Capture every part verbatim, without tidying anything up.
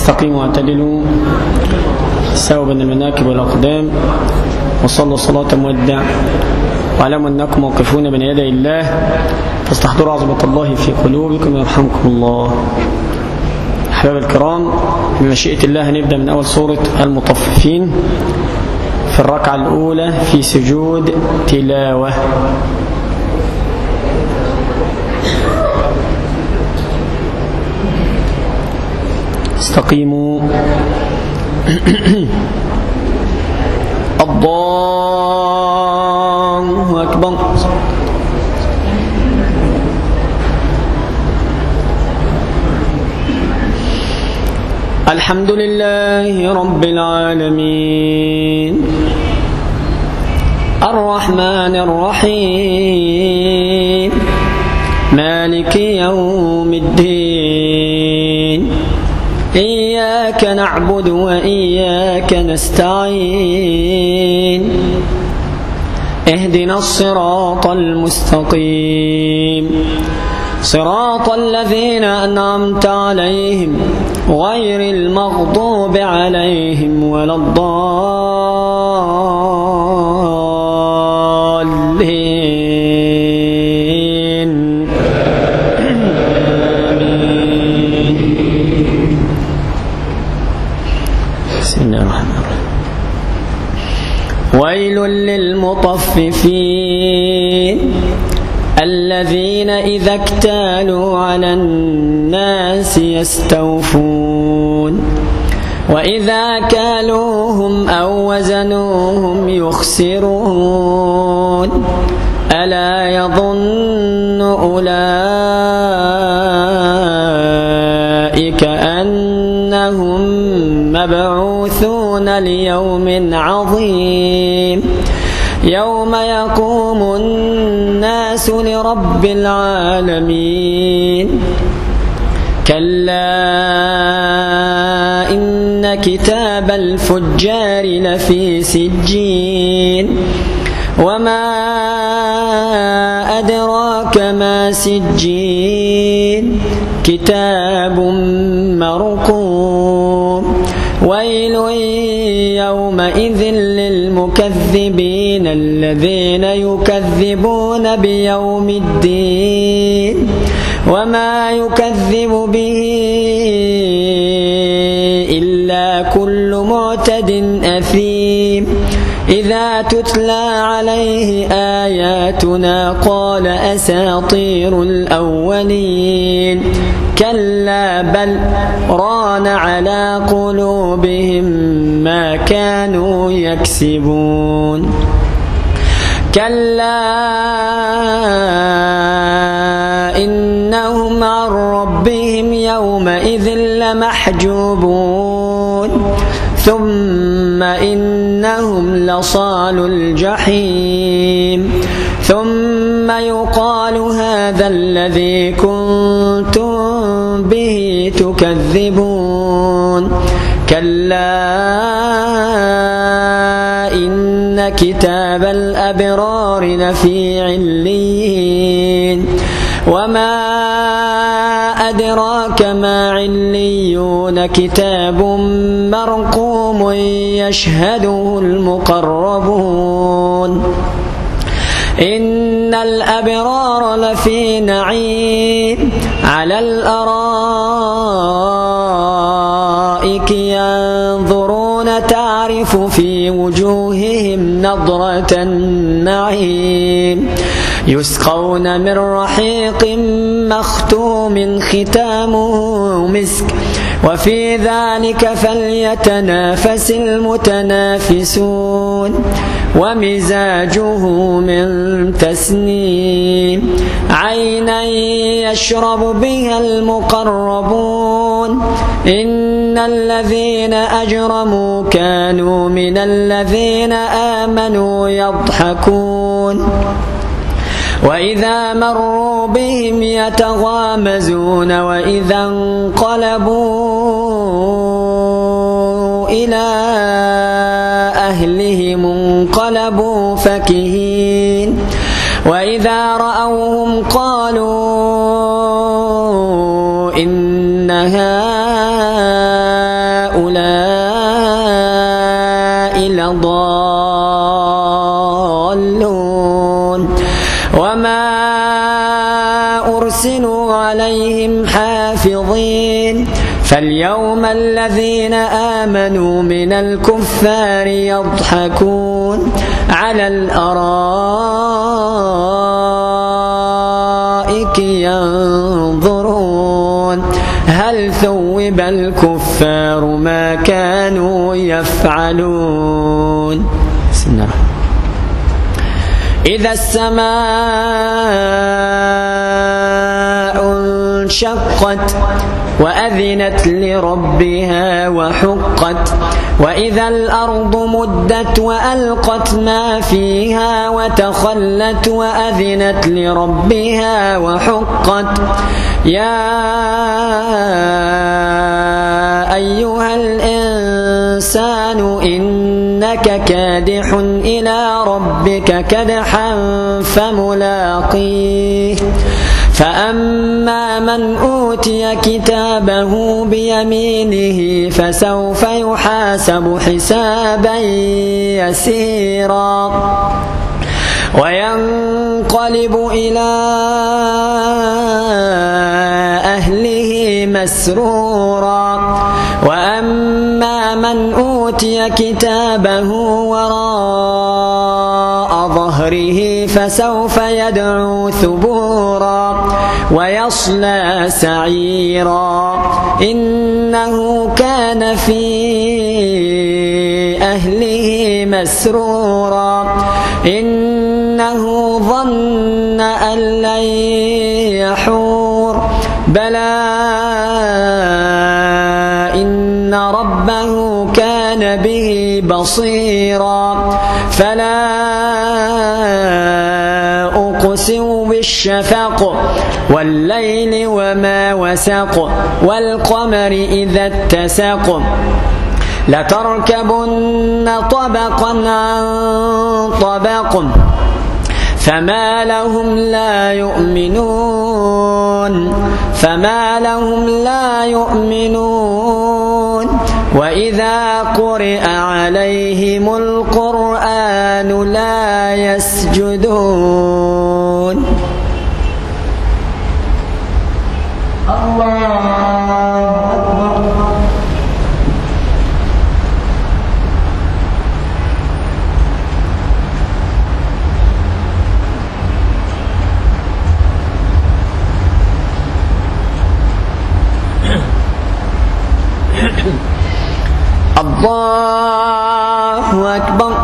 استقيموا واعتدلوا سوا بين المناكب والأقدام وصلوا صلاة مودع واعلموا أنكم موقفون بين يدي الله فاستحضروا عظمة الله في قلوبكم يرحمكم الله. أحباب الكرام، بمشيئة الله هنبدأ من أول سورة المطففين في الركعة الأولى في سجود تلاوة. استقيموا. الله أكبر. الحمد لله رب العالمين الرحمن الرحيم مالك يوم الدين إياك نعبد وإياك نستعين اهدنا الصراط المستقيم صراط الذين أنعمت عليهم غير المغضوب عليهم ولا الضالين. بسم الله الرحمن الرحيم. ويل للمطففين الذين إذا اكتالوا على الناس يستوفون وإذا كالوهم أو وزنوهم يخسرون ألا يظن أولئك أنهم مبعوثون ليوم عظيم يوم يقوم الناس لرب العالمين كلا إن كتاب الفجار لفي سجين وما أدراك ما سجين كتاب مرقوم ويل يومئذ للمكذبين الذين يكذبون بيوم الدين وما يكذب به إلا كل معتد أثيم إذا تتلى عليه آياتنا قال أساطير الأولين كلا بل ران على قلوبهم ما كانوا يكسبون كلا إنهم عن ربهم يومئذ لمحجوبون ثم إنهم لصالو الجحيم ثم يقال هذا الذي كنتم به تكذبون كلا إن كتاب الأبرار لفي عليين وما أدراك ما عليون كتاب مرقوم يشهده المقربون إن الأبرار لفي نعيم على الأرائك ينظرون تعرف في وجوههم نضرة النعيم يسقون من رحيق مختوم ختامه مسك وفي ذلك فليتنافس المتنافسون ومزاجه من تسنيم عينا يشرب بها المقربون إن الذين أجرموا كانوا من الذين آمنوا يضحكون وإذا مروا بهم يتغامزون وإذا انقلبوا إلى أهلهم انقلبوا فكهين وإذا رأوهم قالوا إن هؤلاء الضالون وما أرسلوا عليهم حافظين فاليوم الذين آمنوا من الكفار يضحكون على الأرائك ينظرون هل ثوب الكفار ما كانوا يفعلون. بسم الله. إذا السماء انشقت وأذنت لربها وحقت وإذا الأرض مدت وألقت ما فيها وتخلت وأذنت لربها وحقت يا أيها الإنسان إنك كادح إلى ربك كدحا فملاقيه فأما من أوتي كتابه بيمينه فسوف يحاسب حسابا يسيرا وينقلب إلى أهله مسرورا وأما من أوتي كتابه وراء ظهره فسوف يدعو ثبورا ويصلى سعيرا إنه كان في أهله مسرورا إنه ظن أن لن يحور بلى إن ربه كان به بصيرا فلا أقسم بالشفق والليل وما وسق والقمر إذا اتسق لتركبن طبقا عن طبق فما لهم لا يؤمنون فما لهم لا يؤمنون وإذا قرئ عليهم القرآن لا يسجدون. الله أكبر. الله أكبر.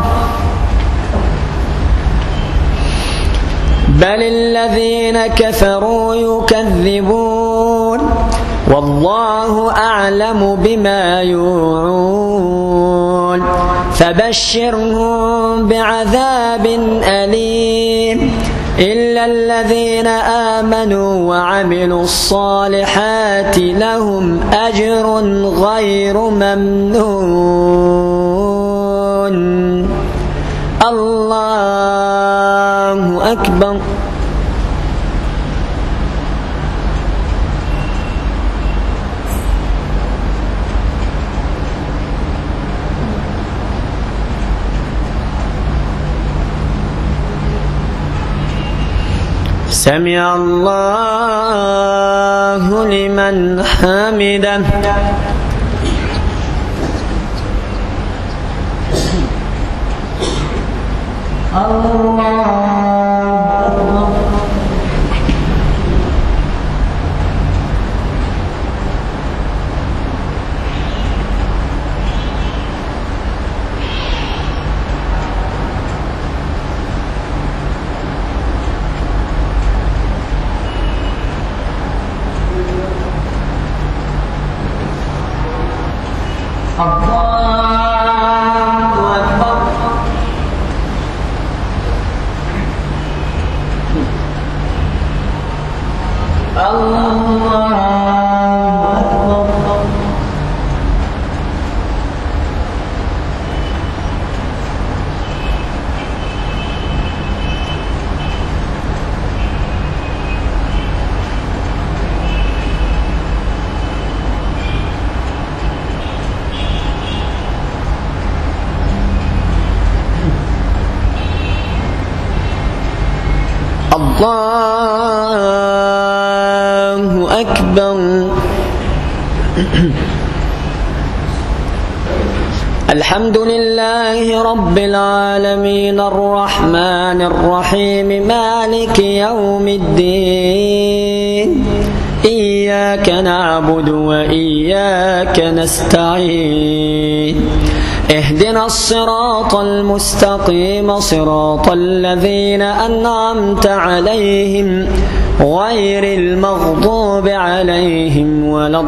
بل الذين كفروا يكذبون والله أعلم بما يوعون فبشرهم بعذاب أليم إلا الذين آمنوا وعملوا الصالحات لهم أجر غير ممنون. الله أكبر. سمع الله لمن حمده. الله الله أكبر. الله أكبر. الحمد لله رب العالمين الرحمن الرحيم مالك يوم الدين إياك نعبد وإياك نستعين اهدنا الصراط المستقيم صراط الذين أنعمت عليهم غير المغضوب عليهم ولا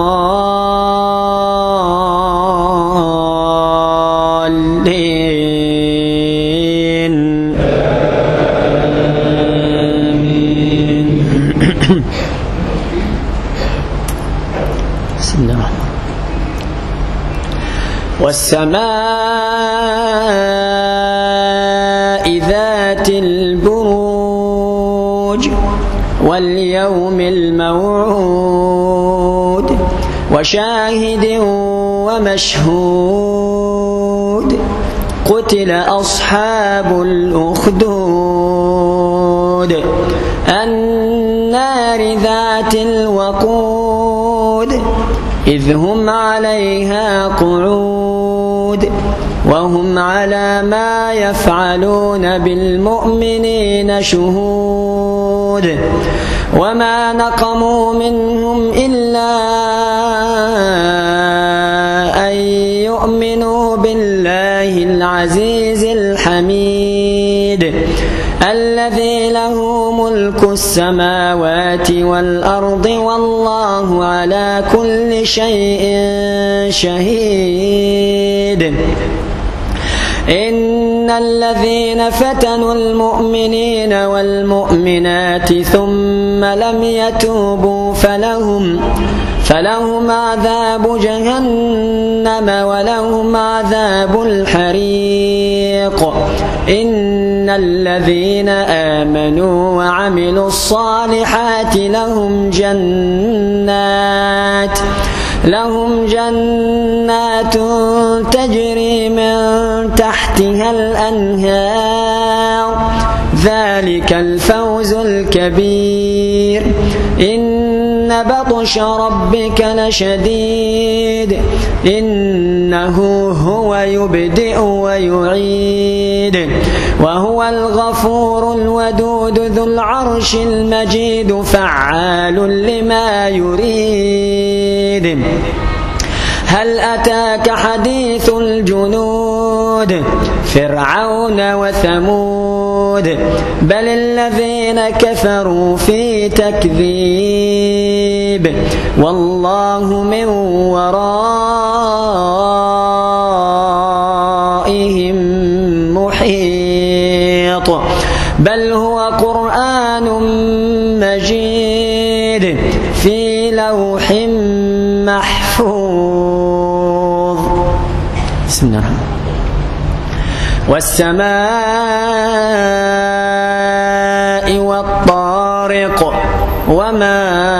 الضالين. آمين. بسم الله الرحمن الرحيم. والسماء ذات البروج واليوم الموعود وشاهد ومشهود قتل أصحاب الأخدود النار ذات الوقود إذ هم عليها قعود وهم على ما يفعلون بالمؤمنين شهود وما نقموا منهم إلا أن يؤمنوا بالله العزيز الحميد الذي له ملك السماوات والأرض والله على كل شيء شهيد. إن الذين فتنوا المؤمنين والمؤمنات ثم لم يتوبوا فلهم فلهم عذاب جهنم ولهم عذاب الحريق. إن الذين آمنوا وعملوا الصالحات لهم جنات لهم جنات تجري من تحتها الأنهار ذلك الفوز الكبير. إن بطش ربك لشديد إنه هو يبدئ ويعيد وهو الغفور الودود ذو العرش المجيد فعال لما يريد. هل أتاك حديث الجنود فرعون وثمود بل الذين كفروا في تكذيب والله من ورائهم محيط بل هو قرآن مجيد في لوح محفوظ. بسم الله الرحمن الرحيم. والسماء والطارق وما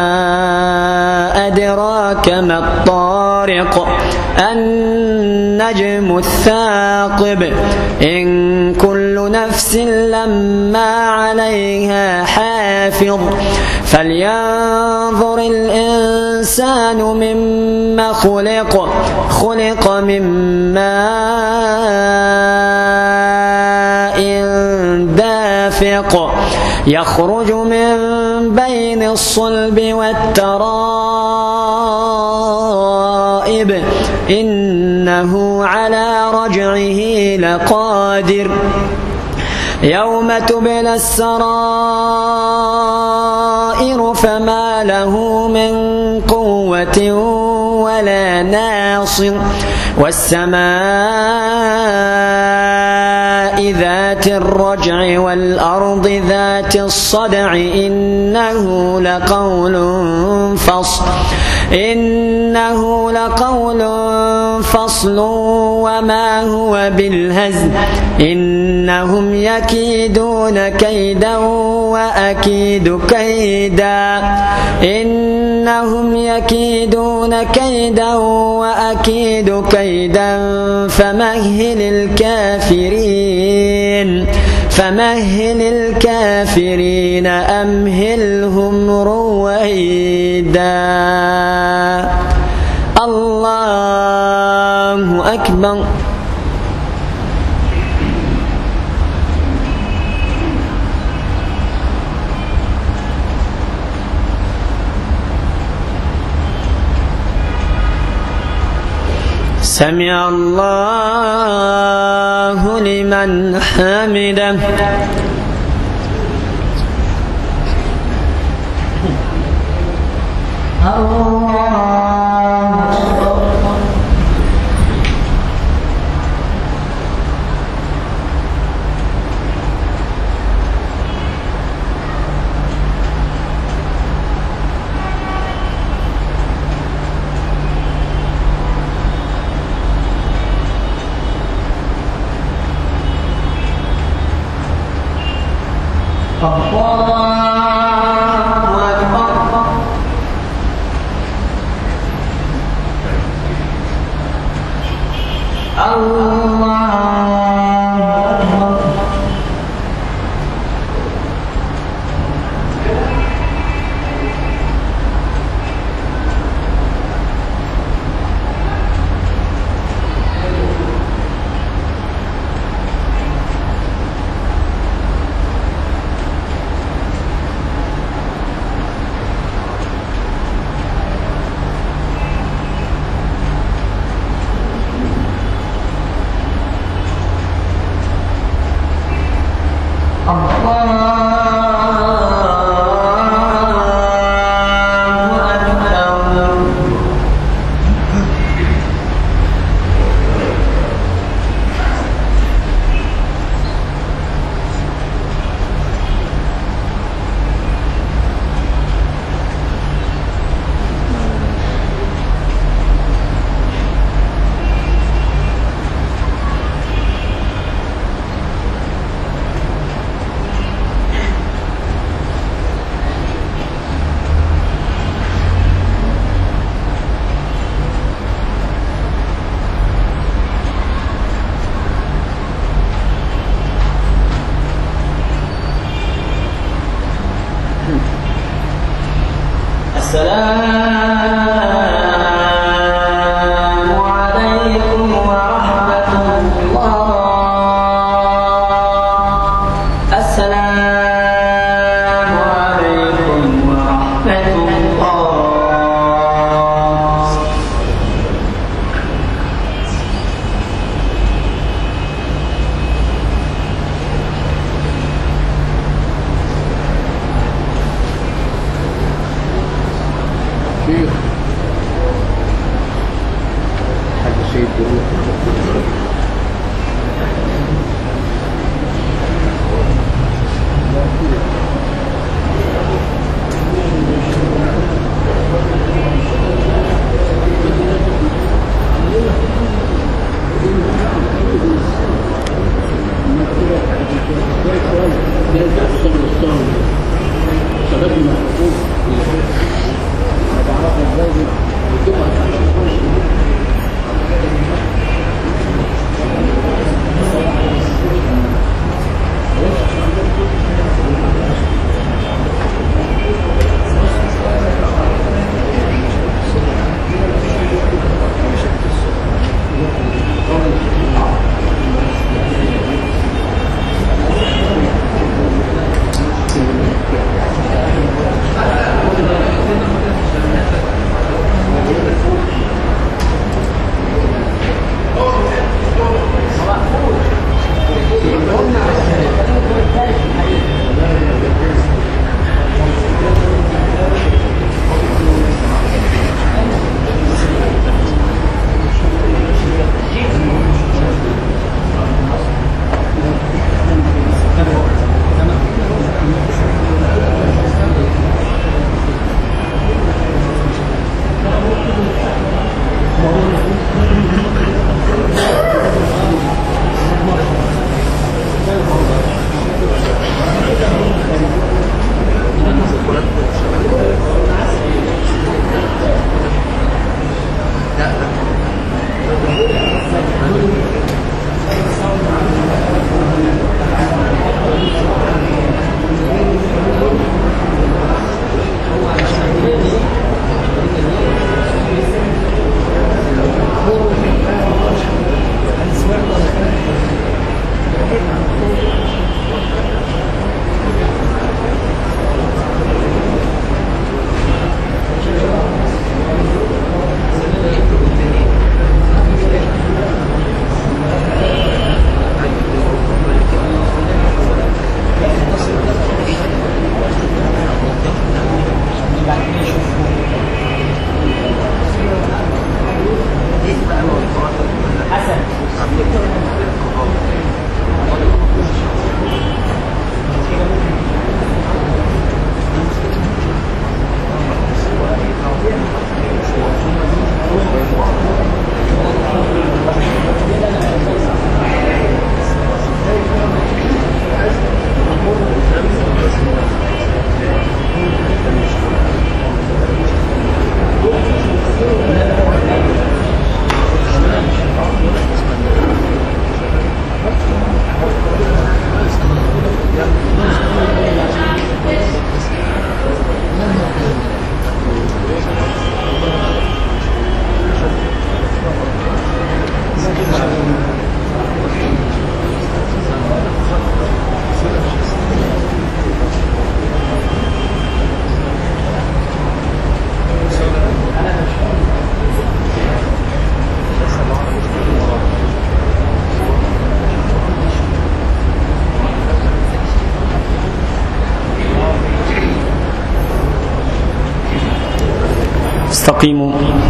أدراك ما الطارق النجم الثاقب إن كل نفس لما عليها حافظ فلينظر الإنسان مما خلق خلق من ماء دافق يخرج من بين الصلب والترائب إنه على رجعه لقادر يوم تبلى السرائر فما له من قوة ولا ناصر. والسماء ذات الرجع والأرض ذات الصدع إنه لقول فصل إنه لقول فصل وما هو بالهزل إنهم يكيدون كيدا وأكيد كيدا إنهم يكيدون كيدا وأكيد كيدا فمهل الكافرين فمهل الكافرين أمهلهم رويدا. الله أكبر. سمع الله لمن حمده. واستقيموا.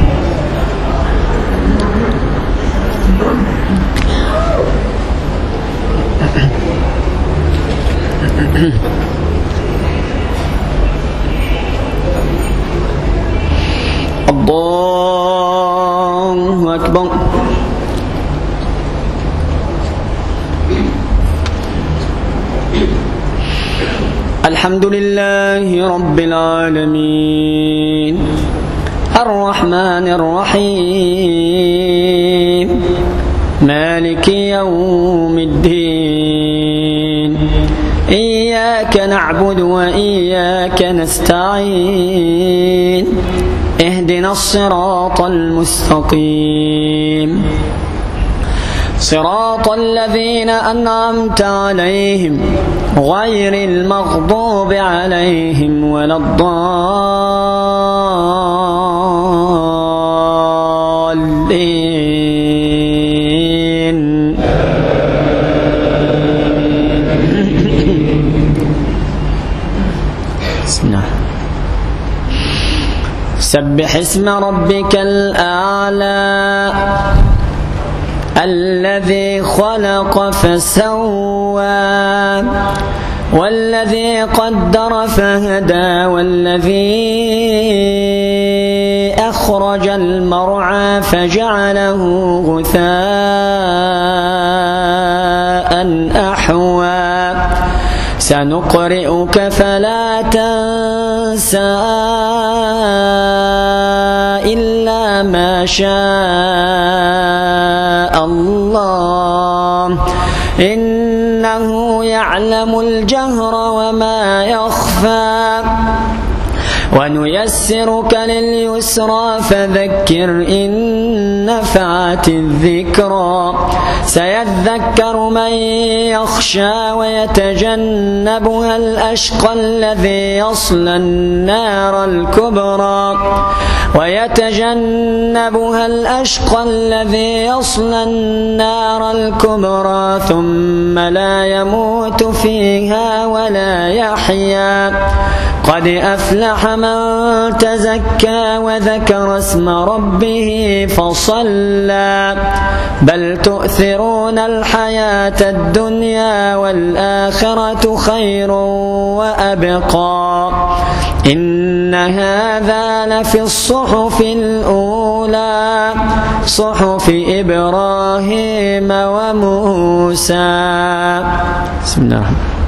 الله أكبر. الحمد لله رب العالمين الرحمن الرحيم مالك يوم الدين إياك نعبد وإياك نستعين اهدنا الصراط المستقيم صراط الذين أنعمت عليهم غير المغضوب عليهم ولا الضالين. بسم الله. سبح اسم ربك الأعلى الذي خلق فسوى والذي قدر فهدى والذي أخرج المرعى فجعله غثاء أحوى سنقرئك فلا تنسى إلا ما شاء الله إنه يعلم الجهر وما يخفى ونيسرك لليسرى فذكر إن نفعت الذكرى سيذكر من يخشى ويتجنبها الأشقى الذي يصلى النار الكبرى ويتجنبها الأشقى الذي يصلى النار الكبرى ثم لا يموت فيها ولا يحيا قد أفلح من تزكى وذكر اسم ربه فصلى بل تؤثرون الحياة الدنيا والآخرة خير وأبقى إن هذا لفي الصحف الأولى صحف إبراهيم وموسى. بسم الله.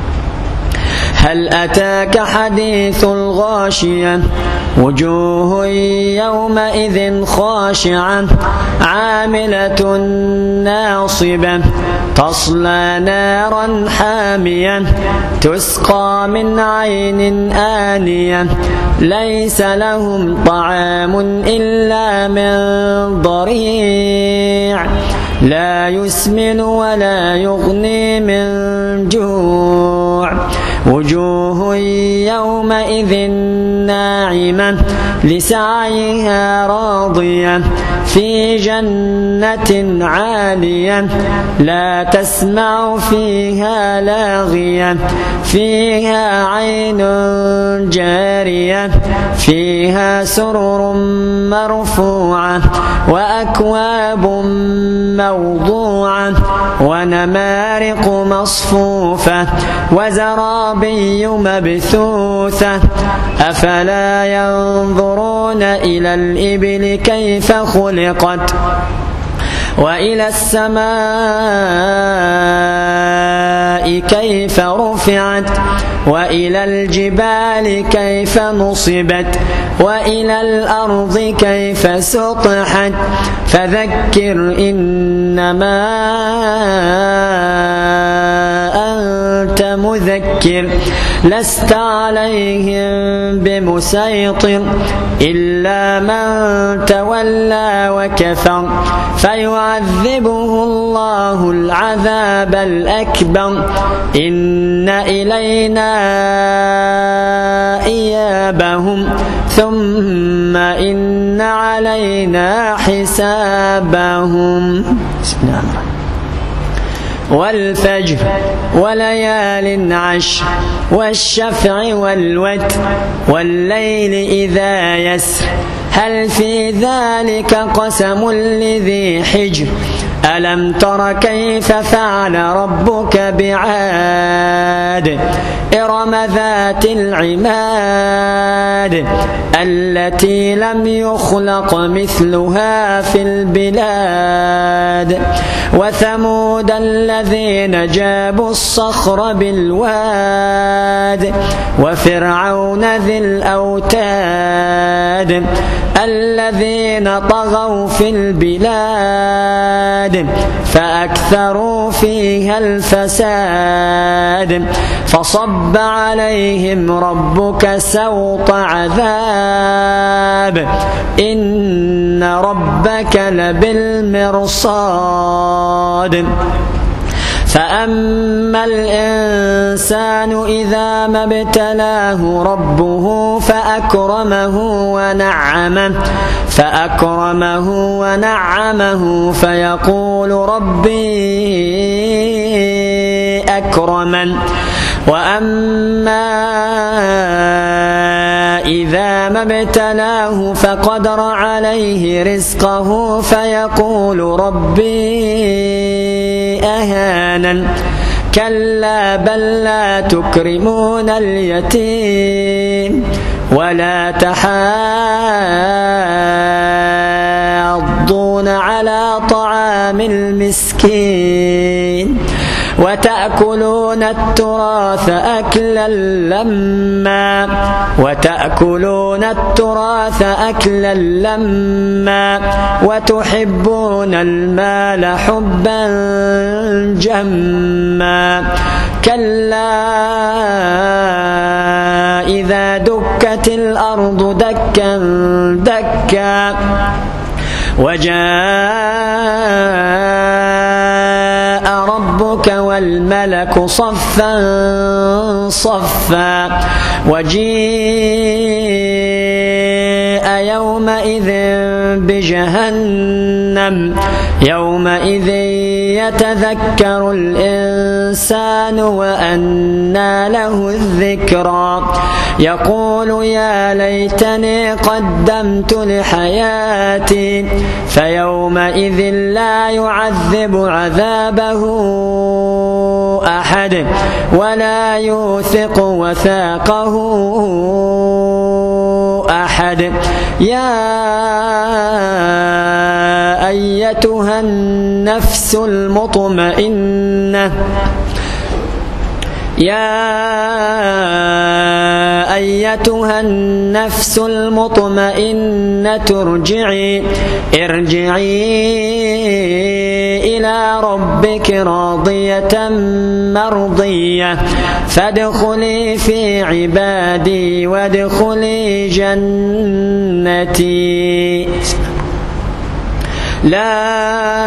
هل أتاك حديث الغاشية وجوه يومئذ خاشعة عاملة ناصبة تصلى نارا حامية تسقى من عين آنية ليس لهم طعام إلا من ضريع لا يسمن ولا يغني من جوع وجوه يومئذ ناعمة لسعيها راضية في جنة عالية لا تسمع فيها لاغية فيها عين جارية فيها سرر مرفوعة وأكواب موضوعة ونمارق مصفوفة وزرابي مبثوثة أفلا ينظرون إلى الإبل كيف خلقت وإلى السماء كيف رفعت وإلى الجبال كيف نصبت وإلى الأرض كيف سطحت فذكر إنما أنت مذكر لست عليهم بمسيطر إلا من تولى وكفر فيعذبه الله العذاب الأكبر إن إلينا إيابهم ثم إن علينا حسابهم. بسم الله الرحمن الرحيم. والفجر وليال عشر والشفع والوتر والليل إذا يسر هل في ذلك قسم لذي حجر ألم تر كيف فعل ربك بعاد إرم ذات العماد التي لم يخلق مثلها في البلاد وثمود الذين جابوا الصخر بالواد وفرعون ذي الأوتاد الذين طغوا في البلاد فأكثروا فيها الفساد فصب عليهم ربك سوط عذاب إن ربك لبالمرصاد فأما الإنسان إذا ما ابتلاه ربه فأكرمه ونعمه فأكرمه ونعمه فيقول ربي أكرمن وأما إذا ما ابتلاه فقدر عليه رزقه فيقول ربي أهانن كلا بل لا تكرمون اليتيم ولا تحاضون على طعام المسكين وتأكلون التراث أكلا لما وتأكلون التراث أكلا لما وتحبون المال حبا جما كلا إذا دكت الأرض دكا دكا وجاء ربك والملك صفا صفا وجيء يومئذ بجهنم يومئذ يتذكر الإنسان وأنى له الذكرى يقول يا ليتني قدمت لحياتي فيومئذ لا يعذب عذابه أحد ولا يوثق وثاقه أحد يا أيتها النفس المطمئنة يا أيتها النفس المطمئنة ارجعي ارجعي إلى ربك راضية مرضية فادخلي في عبادي وادخلي جنتي لا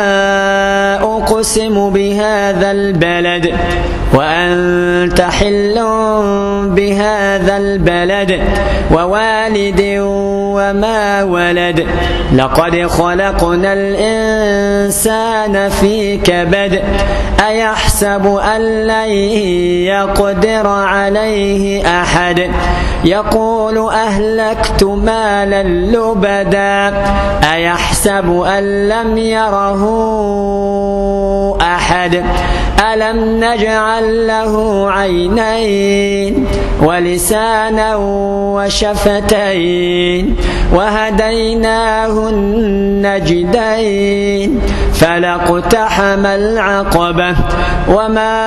أقسم بهذا البلد وأنت حل بهذا البلد ووالد وما ولد لقد خلقنا الإنسان في كبد أيحسب أن لن يقدر عليه أحد يقول أهلكت مالا لبدا أيحسب أن لم يره أحد ألم نجعل له عينين ولسانا وشفتين وهديناه النجدين فلاقتحم العقبة وما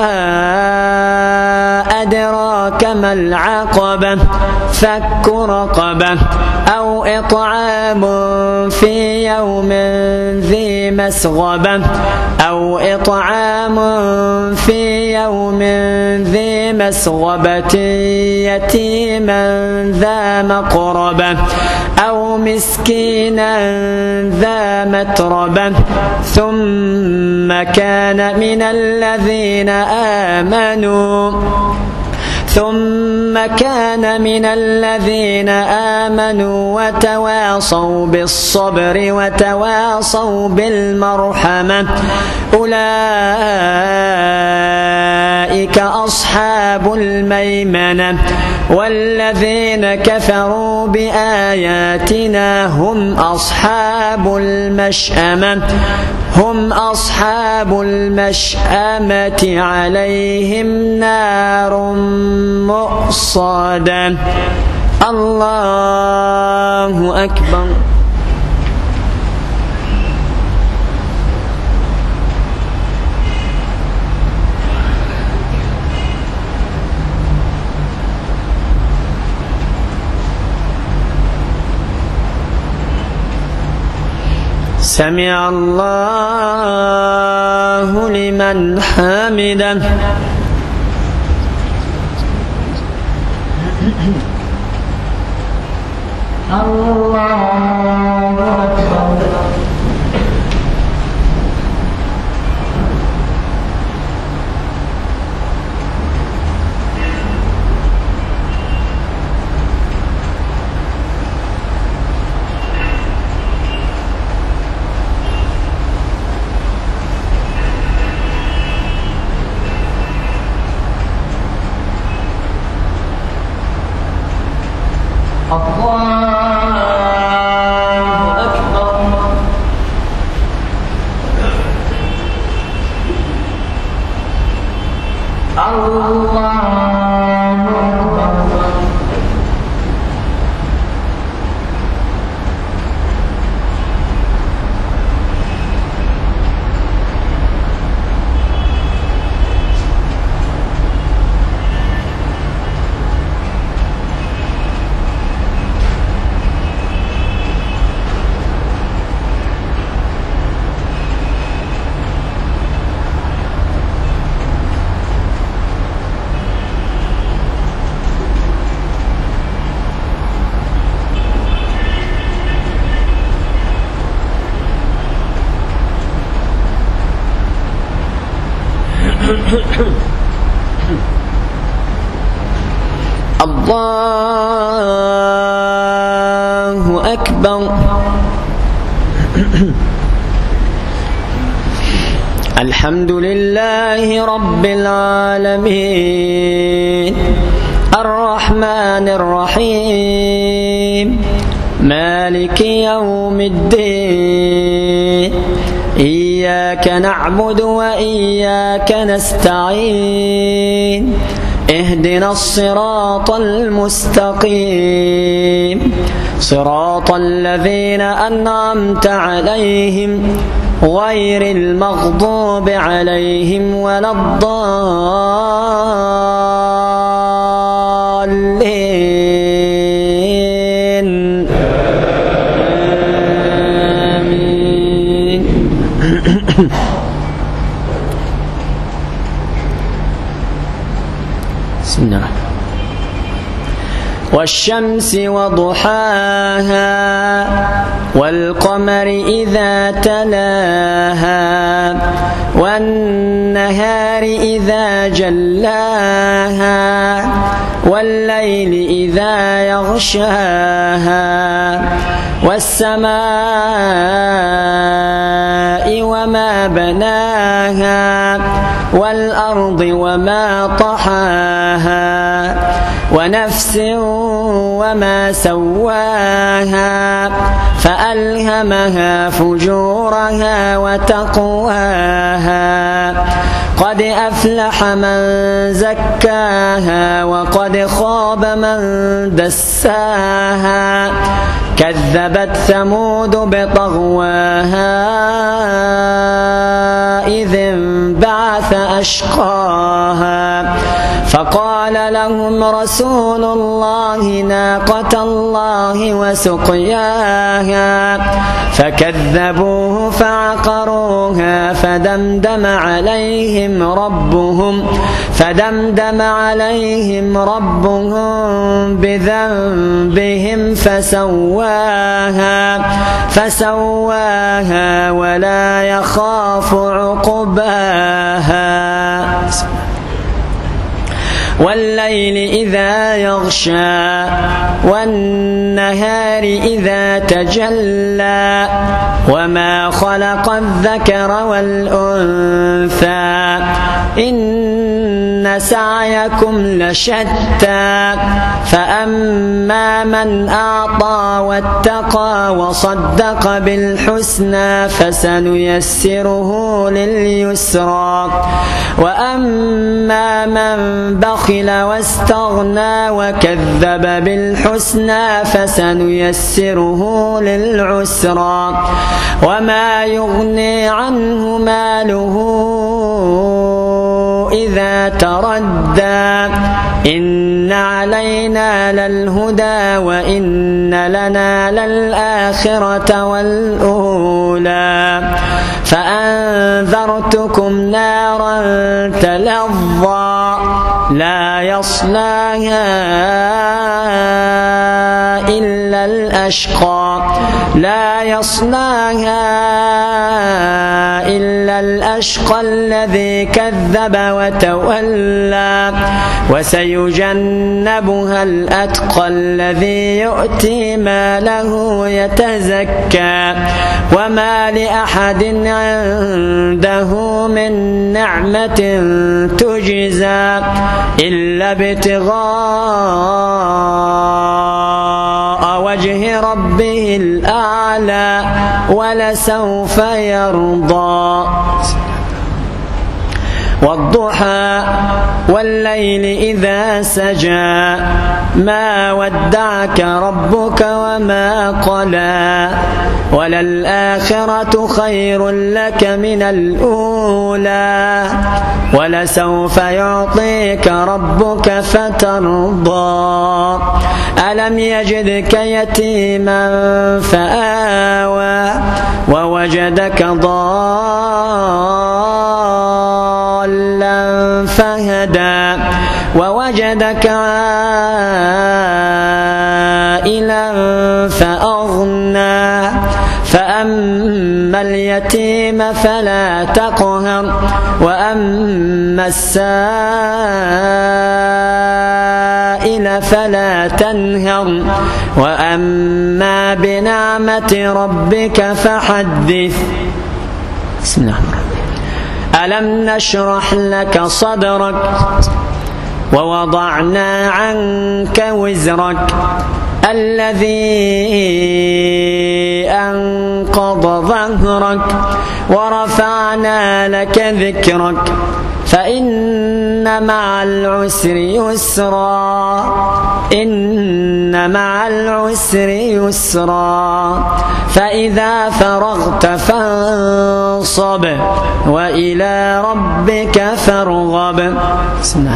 أدراك ما العقبة فك رقبة أو إطعام في يوم ذي مسغبة أو إطعام في يوم ذي مسغبة يتيما ذا مقربة أو مسكينا ذا متربة ثم كان من الذين آمنوا ثم كان من الذين آمنوا وتواصوا بالصبر وتواصوا بالمرحمة أولئك أصحاب الميمنة والذين كفروا بآياتنا هم أصحاب المشأمة هم أصحاب المشأمة عليهم نار مؤصدة. الله أكبر. سمع الله لمن حمده. الله أكبر. الله أكبر. الحمد لله رب العالمين الرحمن الرحيم مالك يوم الدين إياك نعبد وإياك نستعين اهدنا الصراط المستقيم صراط الذين أنعمت عليهم غير المغضوب عليهم ولا الضالين آمين. بسم الله. والشمس وضحاها والقمر إذا تلاها والنهار إذا جلاها والليل إذا يغشاها والسماء وما بناها والأرض وما طحاها ونفس وما سواها فألهمها فجورها وتقواها قد أفلح من زكاها وقد خاب من دساها كذبت ثمود بطغواها إذ انبعث أشقاها فقال لهم رسول الله ناقة الله وسقياها فكذبوه فعقروها فدمدم عليهم ربهم فدمدم عليهم ربهم بذنبهم فسواها فسواها ولا يخاف عقباها والليل إذا يغشى والنهار إذا تجلى وما خلق الذكر والأنثى إن سعيكم لشتى فأما من أعطى واتقى وصدق بالحسنى فسنيسره لليسرى وأما من بخل واستغنى وكذب بالحسنى فسنيسره للعسرى وما يغني عنه ماله إذا تردى إن علينا للهدى وإن لنا للآخرة والأولى فأنذرتكم نارا تلظى لا يصلاها إلا الأشقى لا يصلاها إلا الأشقى الذي كذب وتولى وسيجنبها الأتقى الذي يؤتي ماله يتزكى وما لأحد عنده من نعمة تجزى إلا ابتغاء وجه ربه الأعلى ولسوف يرضى والضحى والليل إذا سجى ما ودعك ربك وما قلى وللآخرة خير لك من الأولى ولسوف يعطيك ربك فترضى ألم يجدك يتيما فآوى ووجدك ضالا فهدى ووجدك عائلا فأغنى فأما اليتيم فلا تقهر وأما السائل فلا تنهر وأما بنعمة ربك فحدث. بسم الله الرحمن الرحيم. ألم نشرح لك صدرك ووضعنا عنك وزرك الذي أنقض ظهرك ورفعنا لك ذكرك فإن مع العسر يسرا إن مع العسر يسرا فإذا فرغت فانصب وإلى ربك فارغب. بسم الله.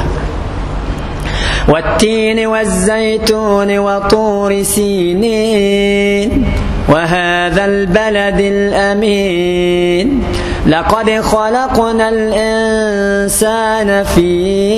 والتين والزيتون وطور سينين وهذا البلد الأمين لقد خلقنا الإنسان في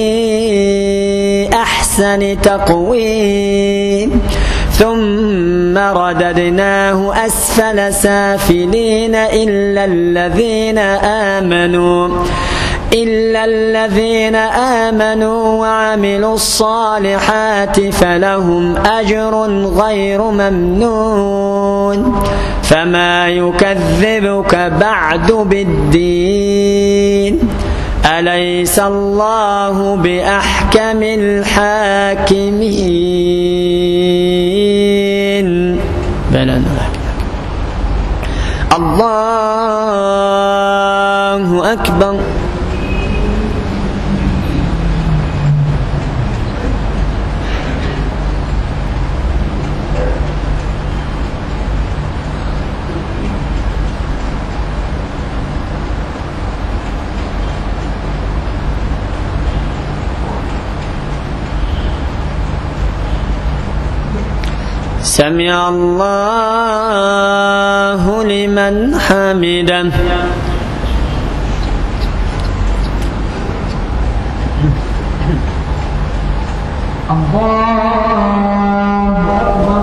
أحسن تقويم ثم رددناه أسفل سافلين إلا الذين آمنوا إلا الذين آمنوا وعملوا الصالحات فلهم أجر غير ممنون فما يكذبك بعد بالدين أليس الله بأحكم الحاكمين بلى الله أكبر. سمع الله لمن حمده. الله أكبر.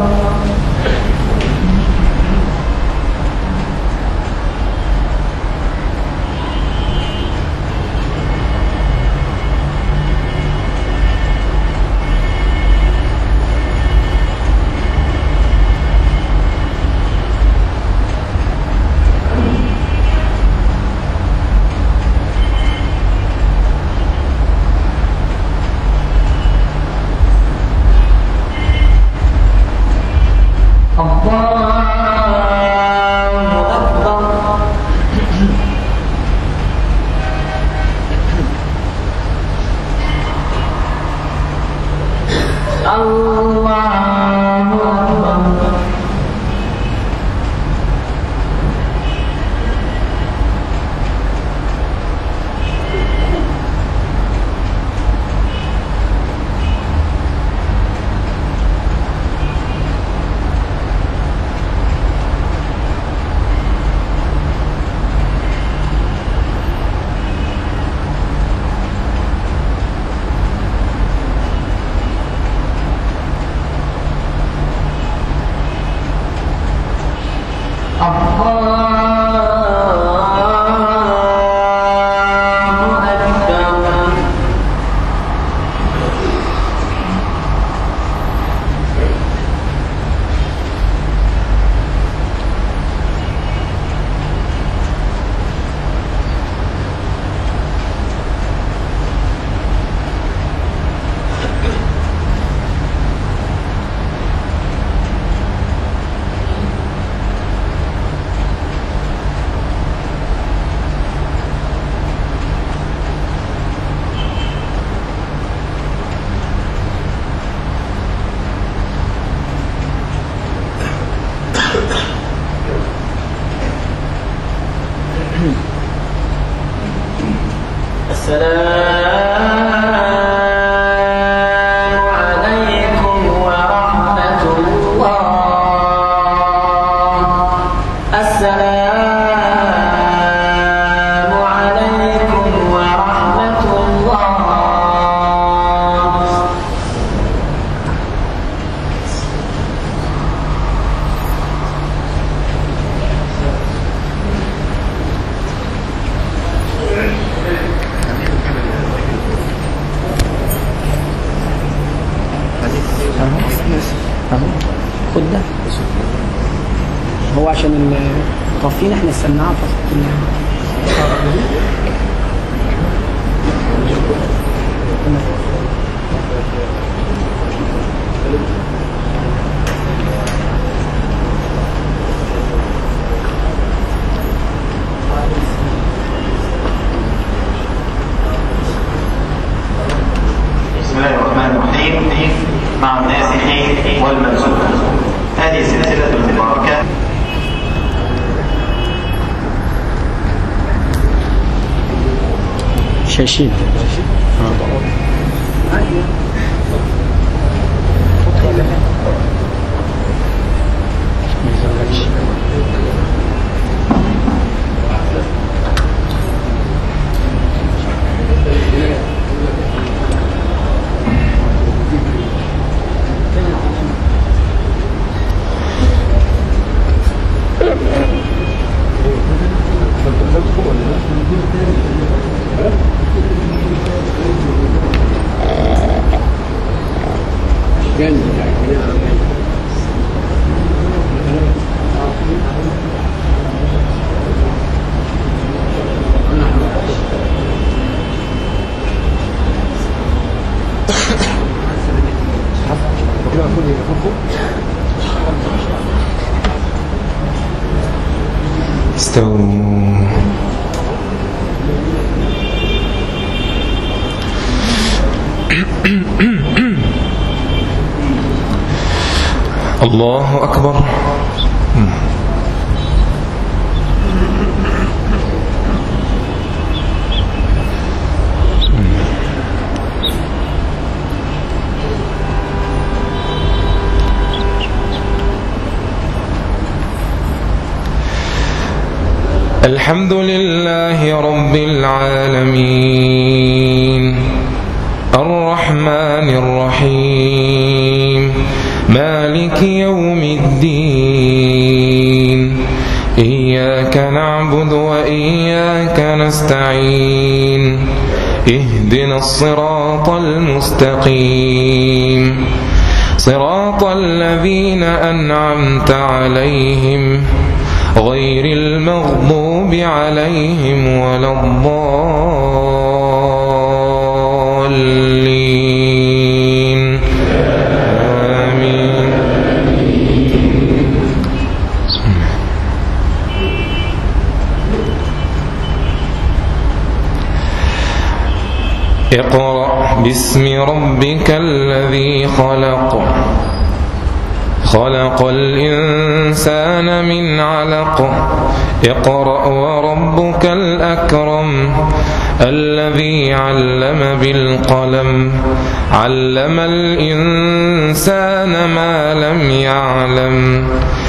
اهو اهو خد ده. هو عشان طافين احنا السماعه فصلت بسم الله الرحمن الرحيم. مع الناسخ والمنسوخ. هذه سلسلة مباركة شاشين استووا. الله أكبر. الحمد لله رب العالمين الرحمن الرحيم مالك يوم الدين إياك نعبد وإياك نستعين اهدنا الصراط المستقيم صراط الذين أنعمت عليهم غير المغضوب عليهم ولا الضالين آمين. اقرأ باسم ربك الذي خلق خلق الإنسان من علق اقرأ وربك الأكرم الذي علم بالقلم علم الإنسان ما لم يعلم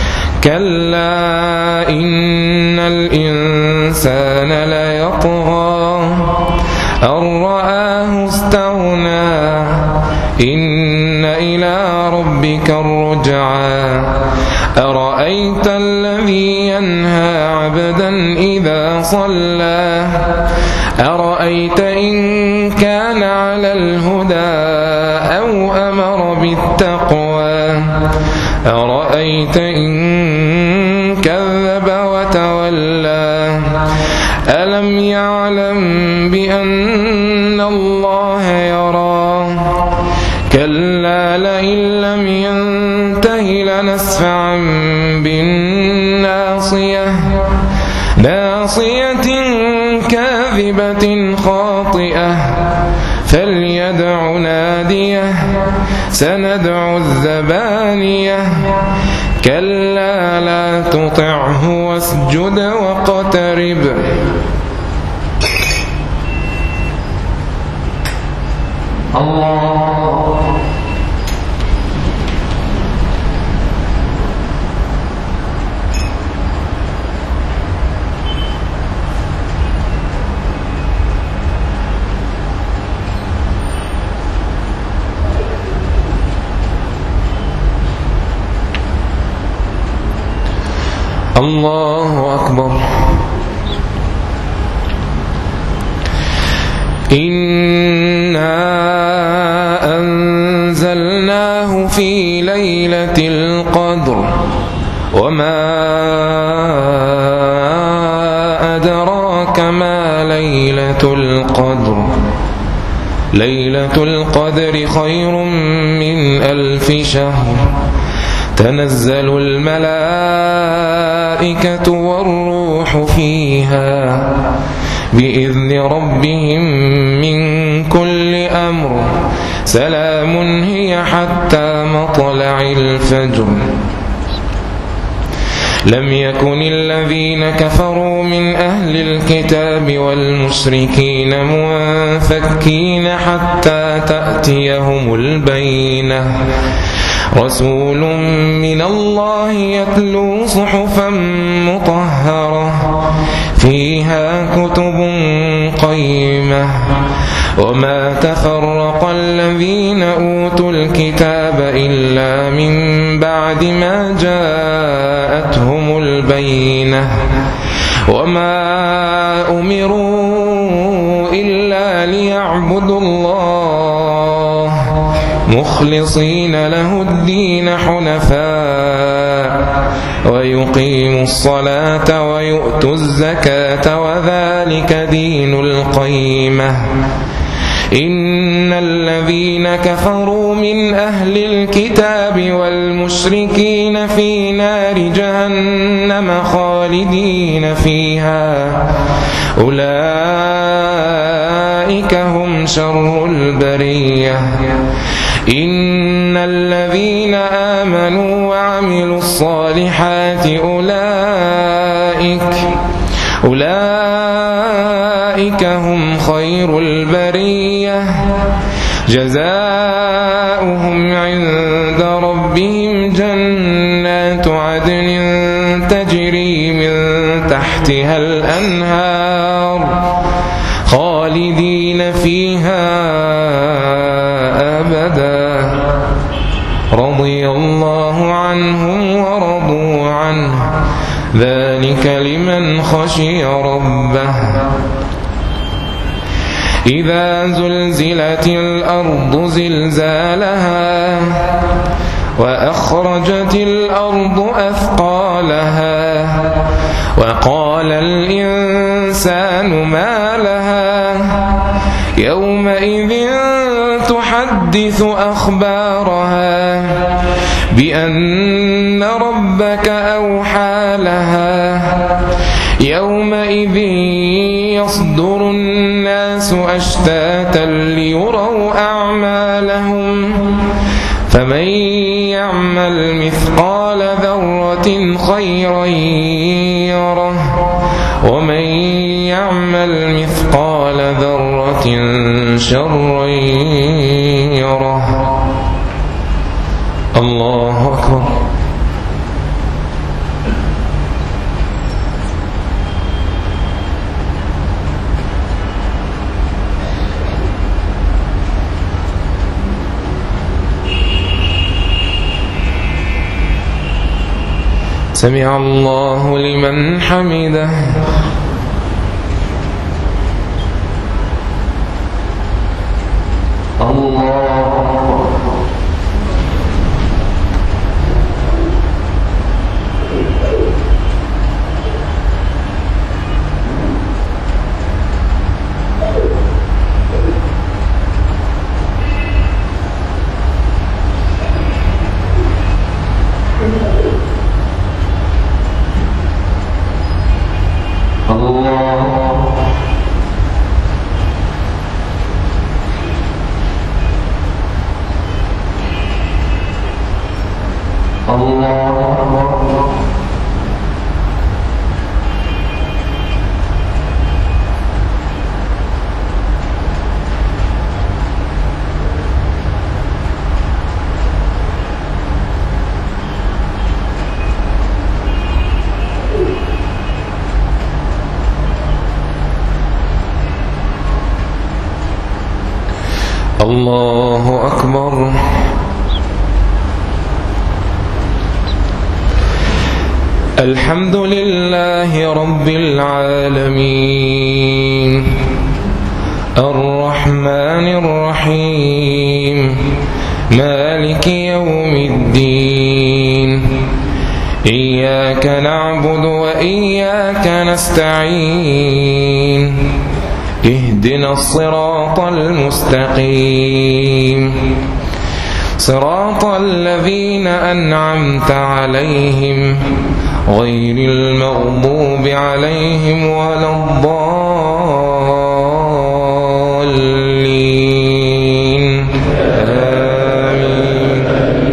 كلا إن الإنسان ليطغى أن رآه استغنى إن إلى ربك الرجعى أرأيت الذي ينهى عبدا إذا صلى أرأيت إن كان على الهدى أو أمر بالتقوى أرأيت إن كذب وتولى ألم يعلم بأن الله يرى كلا لئن لم ينته لنسفعا بالناصية ناصية كاذبة خاطئة فليدع ناديه سندع الزبانية كلا لا تطعه واسجد واقترب. الله الله أكبر. إنا أنزلناه في ليلة القدر خير من ألف شهر تنزل الملائكة والروح فيها بإذن ربهم من كل أمر سلام هي حتى مطلع الفجر. لم يكن الذين كفروا من أهل الكتاب والمشركين منفكين حتى تأتيهم البينة رسول من الله يتلو صحفا مطهرة فيها كتب قيمة وما تفرق الذين أوتوا الكتاب إلا من بعد ما جاءتهم البينة وما أمروا إلا ليعبدوا الله مخلصين له الدين حنفاء ويقيموا الصلاة ويؤتوا الزكاة وذلك دين القيمة. إن الذين كفروا من أهل الكتاب والمشركين في نار جهنم خالدين فيها أولئك هم شر البرية. إن الذين آمنوا وعملوا الصالحات أولئك أولئك هم خير البرية جزاؤهم عند ربهم جنات عدن تجري من تحتها الأنهار خالدين فيها أبدا رضي الله عنهم ورضوا عنه ذلك لمن خشي ربه. إذا زلزلت الأرض زلزالها وأخرجت الأرض أثقالها وقال الإنسان ما لها يومئذ تحدث أخبارها بأن ربك أوحى لها يومئذ يصدر الناس أشتاتا ليروا أعمالهم فمن يعمل مثقال ذرة خيرا يره ومن يعمل مثقال ذرة شرا يره. الله أكبر. سمع الله لمن حمده. الله الله أكبر. الحمد لله رب العالمين الرحمن الرحيم مالك يوم الدين إياك نعبد وإياك نستعين اهدنا الصراط المستقيم صراط الذين أنعمت عليهم غير المغضوب عليهم ولا الضالين آمين.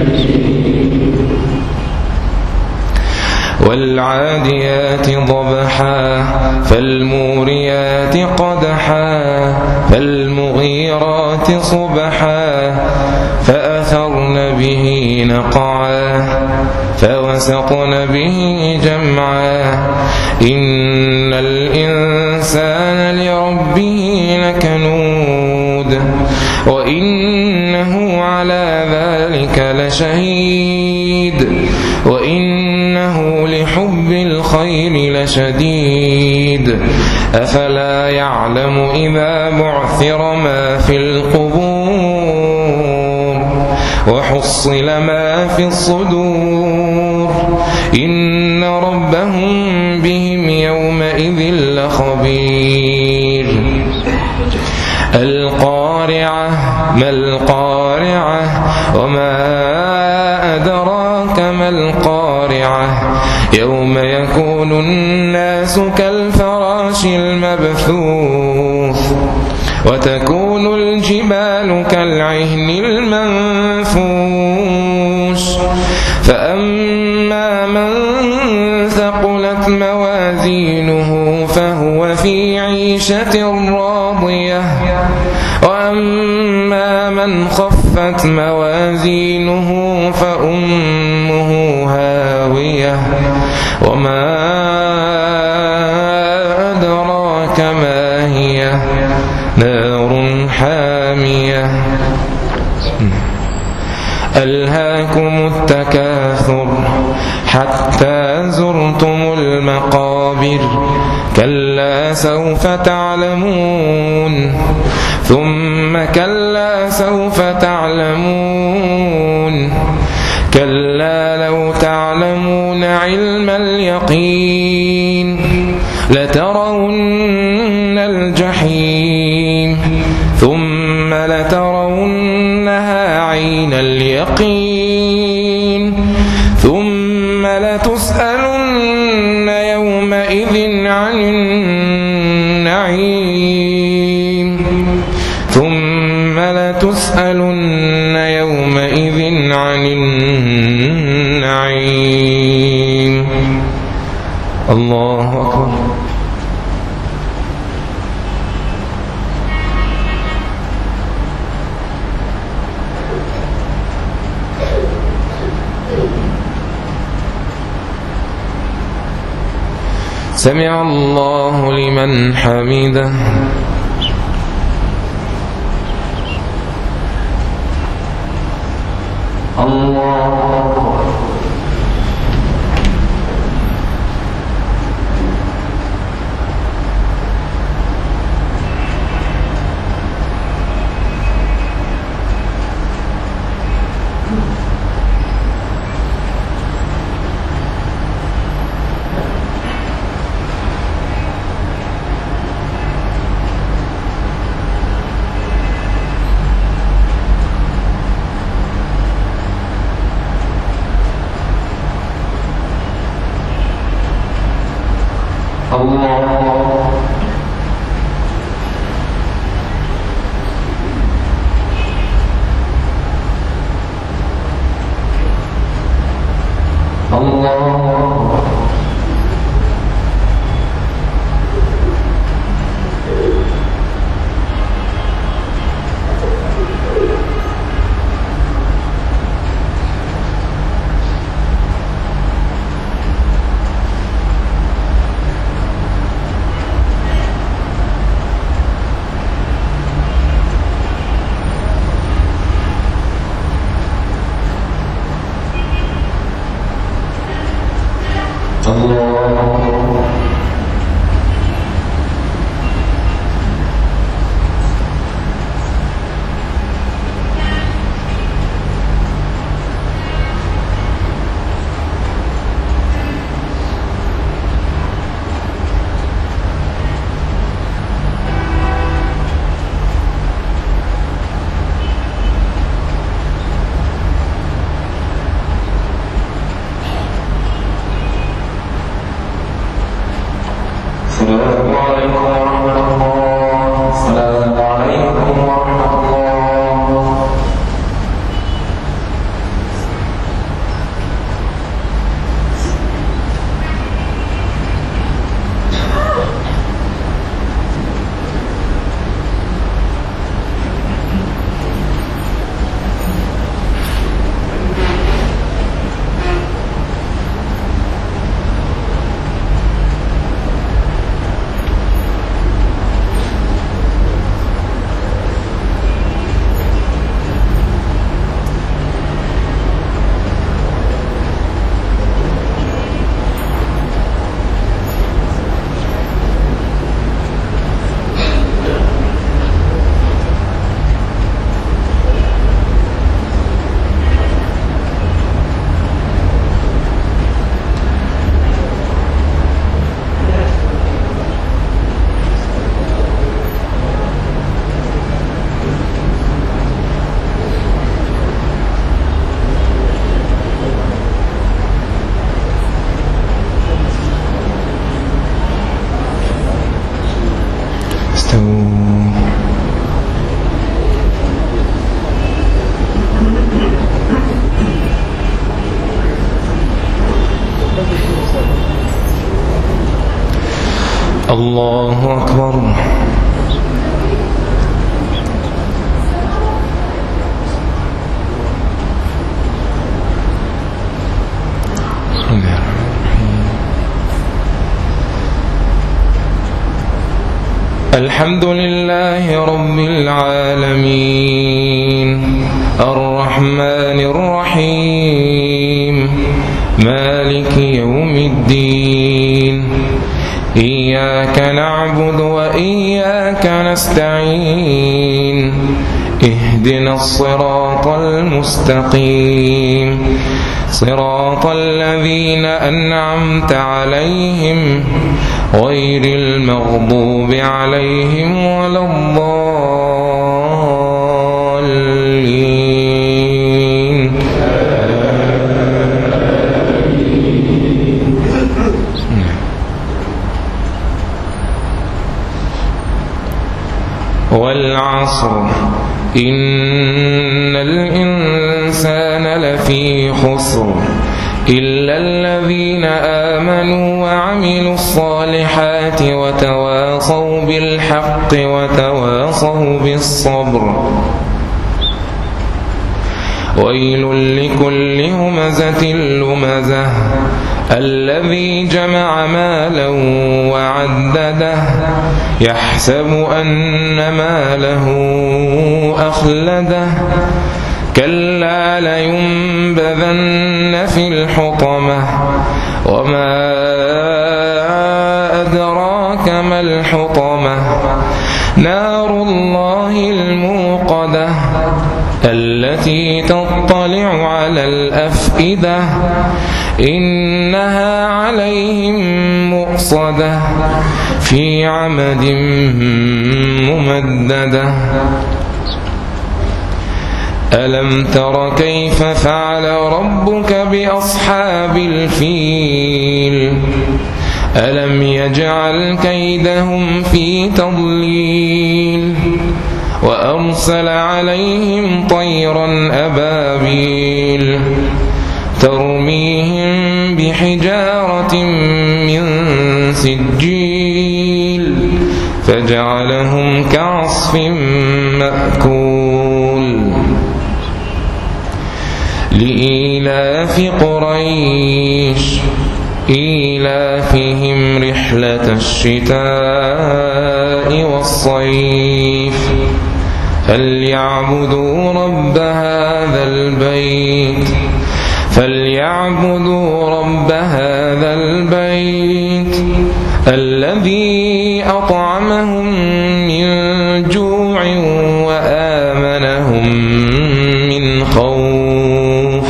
والعاديات ضبحا فالموريات قدحا فالمغيرات صبحا فأثرن به نقعا فوسطن به جمعا إن الإنسان لربه لكنود وإنه على ذلك لشهيد وإنه لحب الخير لشديد أفلا يعلم إذا بعثر ما في القبور وحصل ما في الصدور إن ربهم بهم يومئذ لخبير. القارعة ما القارعة وما أدراك ما القارعة يوم يكون الناس كالفراش المبثوث وتكون الجبال كالعهن المنفوش فأما من ثقلت موازينه فهو في عيشة راضية وأما من خفت موازينه فأمه هاوية وما أدراك ما هي نار حامية. ألهاكم التكاثر حتى زرتم المقابر كلا سوف تعلمون ثم كلا سوف تعلمون كلا لو تعلمون علم اليقين لترون الجحيم ثم لترونها عين اليقين ثم لتسألن يومئذ عن النعيم ثم لتسألن يومئذ عن النعيم. الله أكبر. سمع الله لمن حمده. الله الله أكبر. الحمد لله رب العالمين الرحمن الرحيم مالك يوم الدين إياك نعبد وإياك نستعين اهدنا الصراط المستقيم صراط الذين أنعمت عليهم غير المغضوب عليهم ولا الضالين. والعصر إن الإنسان لفي خسر إلا الذين آمنوا وعملوا الصالحات وتواصوا بالحق وتواصوا بالصبر. ويل لكل همزة لمزة الذي جمع مالا وعدده يحسب أن ماله أخلده كلا لينبذن في الحطمة وما أدراك ما الحطمة نار الله الموقدة التي تطلع على الأفئدة إنها عليهم مؤصدة في عمد ممددة. ألم تر كيف فعل ربك بأصحاب الفيل ألم يجعل كيدهم في تضليل وأرسل عليهم طيرا أبابيل ترميهم بحجارة من سجيل فجعلهم كعصف مأكول. لإيلاف قريش إيلافهم رحلة الشتاء والصيف فليعبدوا رب هذا البيت فليعبدوا رب هذا البيت الذي أطعمهم من جوع وآمنهم من خوف.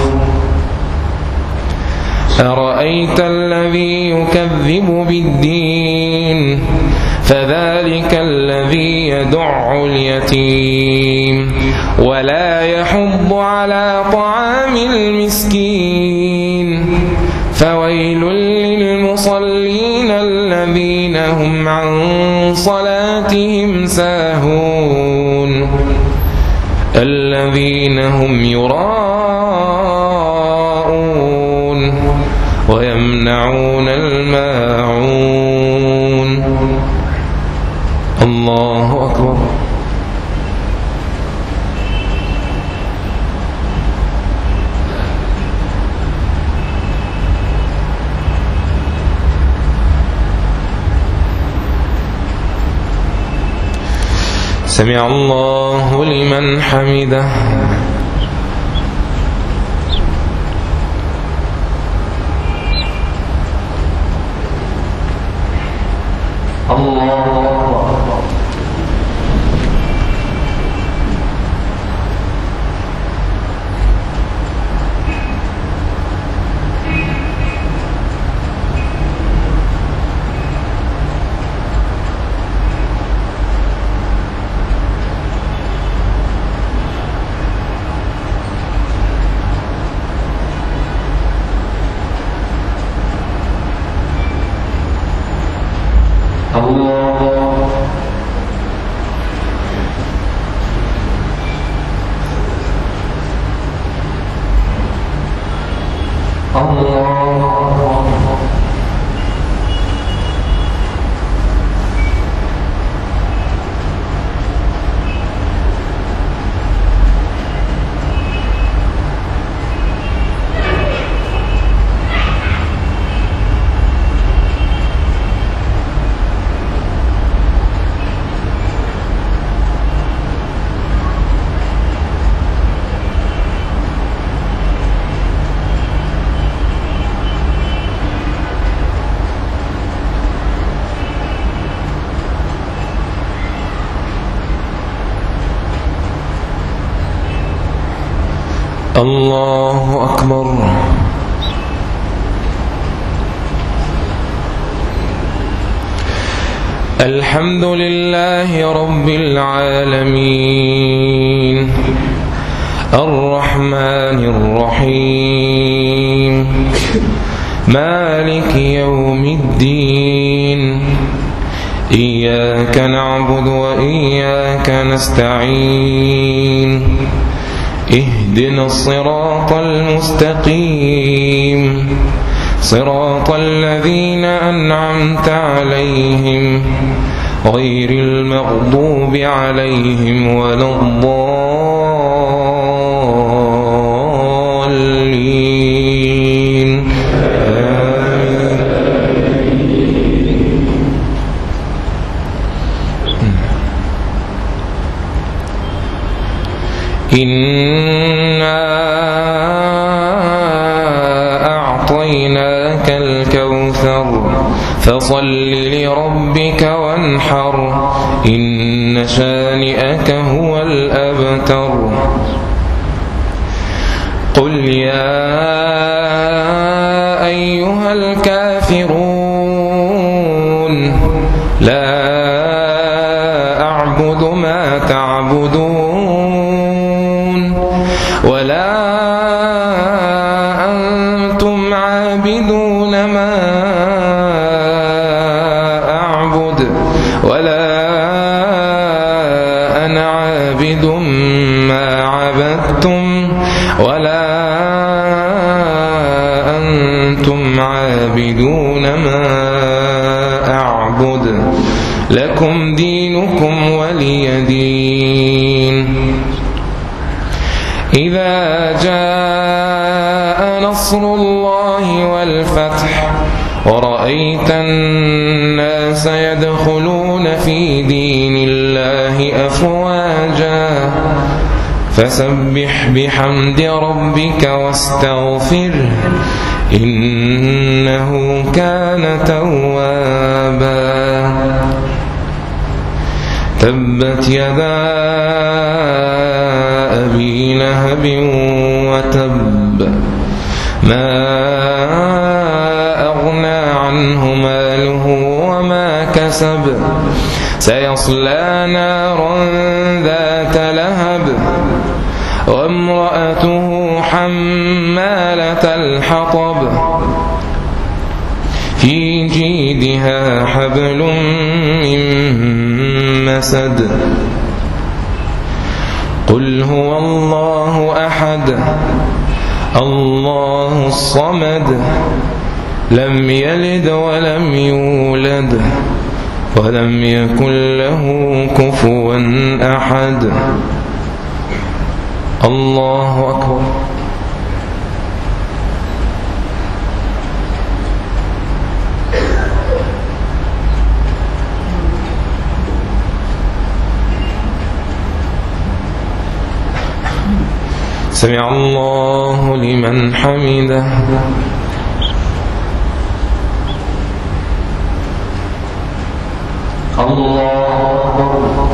أرأيت الذي يكذب بالدين فذلك الذي يدع اليتيم ولا يحض على طعام المسكين. فويل للمصلين الذين هم عن صلاتهم ساهون الذين هم يراءون ويمنعون الماعون. الله أكبر. سمع الله لمن حمده. الله الله أكبر. الحمد لله رب العالمين الرحمن الرحيم مالك يوم الدين إياك نعبد وإياك نستعين اهدنا الصراط المستقيم صراط الذين أنعمت عليهم غير المغضوب عليهم ولا الضالين. إنا أعطيناك الكوثر فصل لربك وانحر إن شانئك هو الأبتر. قل يا أيها الكافرون لا أعبد ما تعبدون ولا أنتم عابدون ما أعبد ولا أنا عابد ما عبدتم ولا أنتم عابدون ما أعبد لكم دينكم ولي دين. إذا جاء نصر الله والفتح ورأيت الناس يدخلون في دين الله أفواجا فسبح بحمد ربك واستغفره إنه كان توابا. تبت يدا أبي لهب وتب ما أغنى عنه ماله وما كسب سيصلى نارا ذات لهب وامرأته حمالة الحطب في جيدها حبل من مسد. قل هو الله أحد الله الصمد لم يلد ولم يولد ولم يكن له كفوا أحد. الله أكبر. سمع الله لمن حمده. الله أكبر.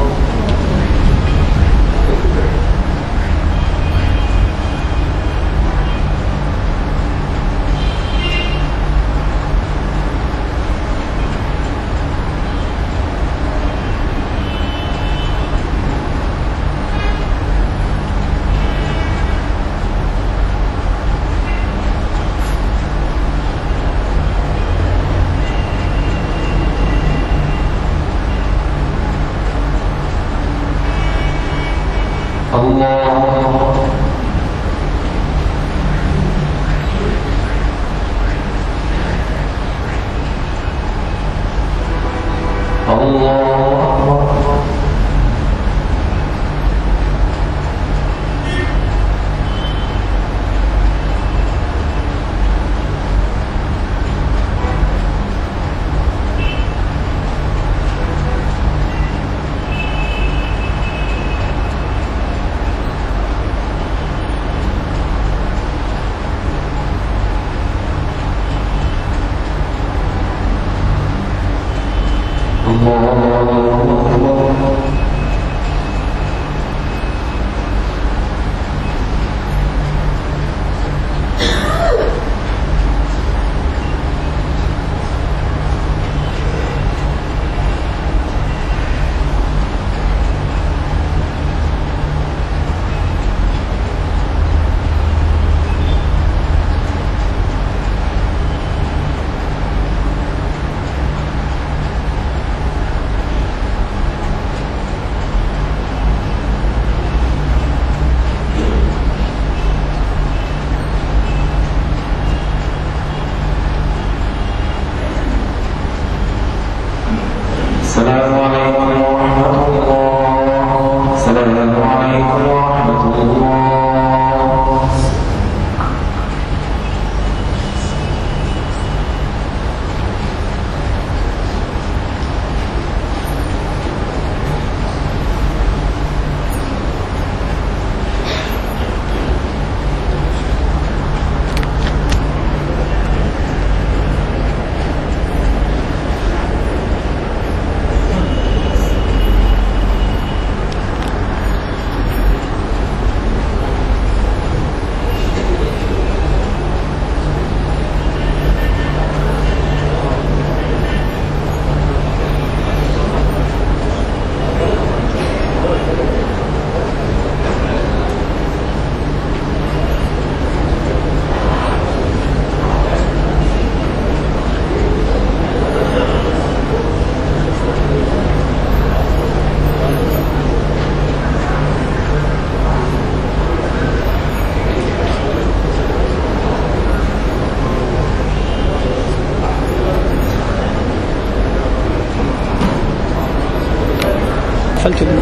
كده.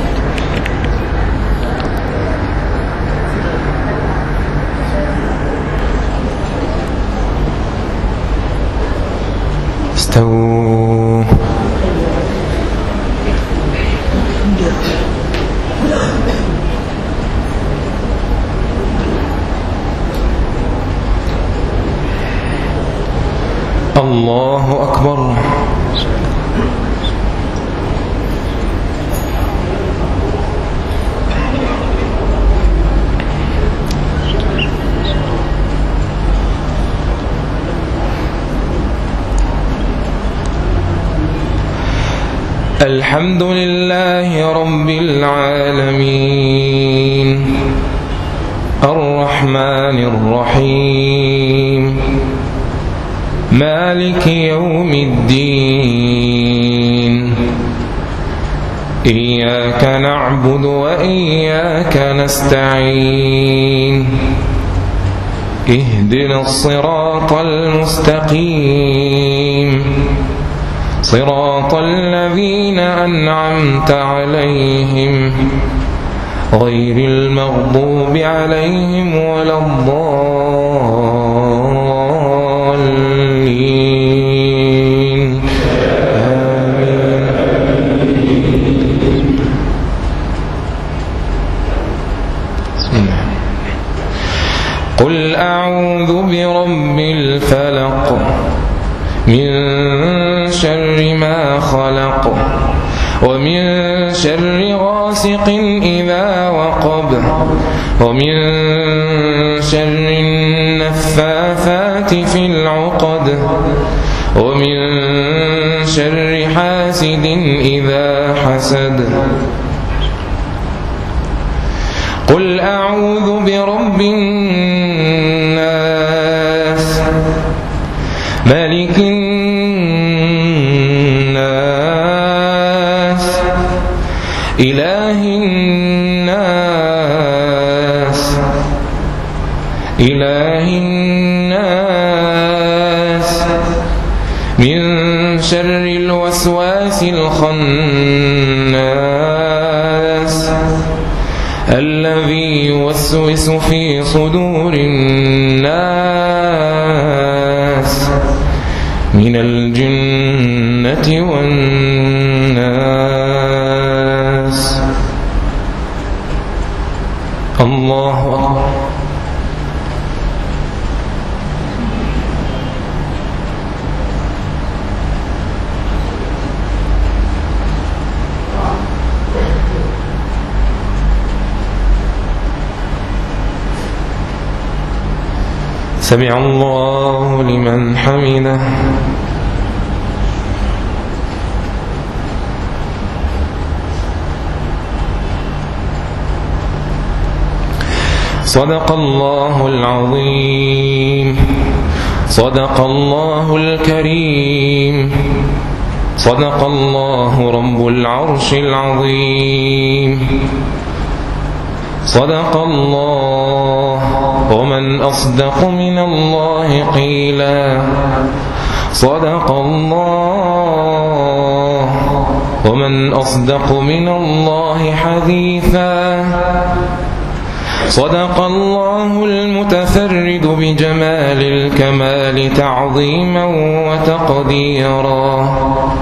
استووا. الله أكبر. الحمد لله رب العالمين الرحمن الرحيم مالك يوم الدين إياك نعبد وإياك نستعين اهدنا الصراط المستقيم صراط الذين أنعمت عليهم غير المغضوب عليهم ولا الضالين آمين. قل أعوذ برب الفلق من شر ما خلق ومن شر غاسق إذا وقب ومن شر النفاثات في العقد ومن شر حاسد إذا حسد. قل أعوذ برب الناس ملك الناس إله الناس إله الناس من شر الوسواس الخناس الذي يوسوس في صدور الناس من الجنة والناس. الله أكبر. سمع الله لمن حمده. صدق الله العظيم صدق الله الكريم صدق الله رب العرش العظيم. صدق الله ومن أصدق من الله قيلا. صدق الله ومن أصدق من الله حديثا. صدق الله المتفرد بجمال الكمال تعظيما وتقديرا.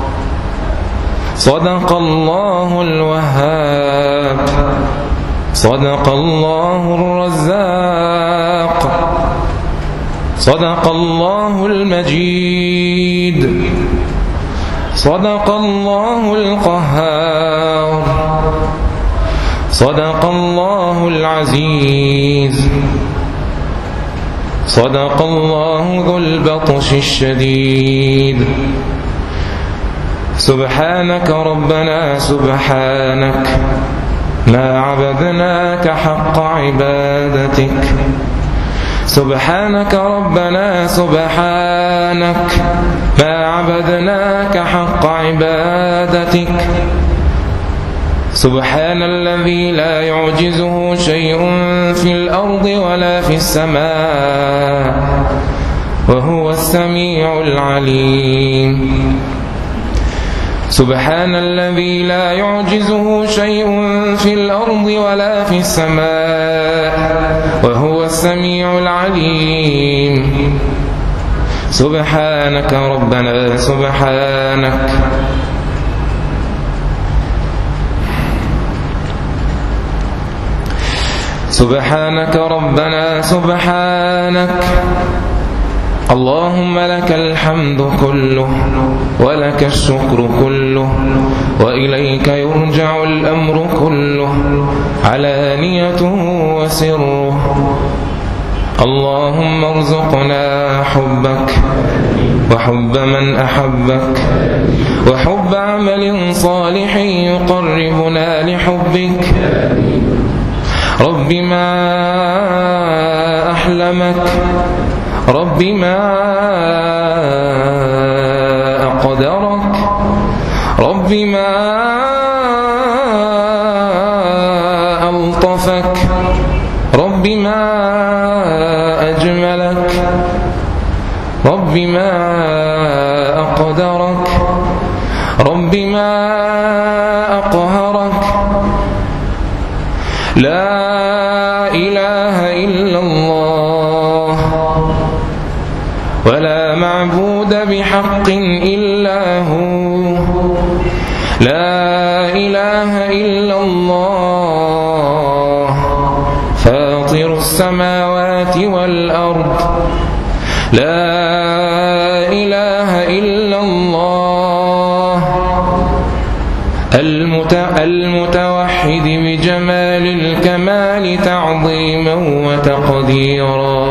صدق الله الوهاب صدق الله الرزاق. صدق الله المجيد صدق الله القهار. صدق الله العزيز صدق الله ذو البطش الشديد. سبحانك ربنا سبحانك ما عبدناك حق عبادتك. سبحانك ربنا سبحانك ما عبدناك حق عبادتك. سبحان الذي لا يعجزه شيء في الأرض ولا في السماء وهو السميع العليم. سبحان الذي لا يعجزه شيء في الأرض ولا في السماء وهو السميع العليم. سبحانك ربنا سبحانك سبحانك ربنا سبحانك اللهم لك الحمد كله ولك الشكر كله وإليك يرجع الأمر كله علانيته وسره. اللهم ارزقنا حبك وحب من أحبك وحب عمل صالح يقربنا لحبك. رب ما أحلمك رب ما أقدرك رب ما ألطفك رب ما أجملك رب ما أقدرك رب ما أقهرك. لا إله إلا الله ولا معبود بحق إلا هو. لا إله إلا الله فاطر السماوات والأرض. لا إله إلا الله المتوحد بجمال الكمال تعظيما وتقديرا.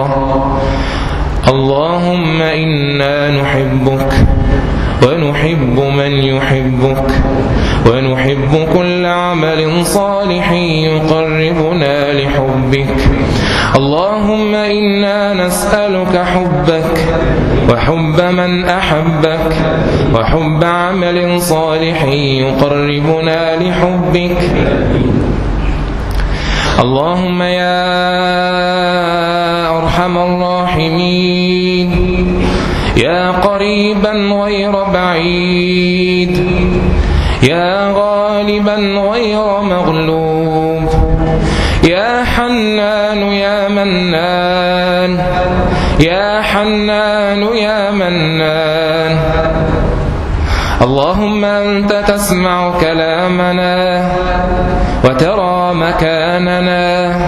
اللهم إنا نحبك ونحب من يحبك ونحب كل عمل صالح يقربنا لحبك. اللهم إنا نسألك حبك وحب من أحبك وحب عمل صالح يقربنا لحبك. اللهم يا أرحم الراحمين يا قريبا غير بعيد يا غالبا غير مغلوب يا حنان يا منان يا حنان يا منان. اللهم أنت تسمع كلامنا وترى مكاننا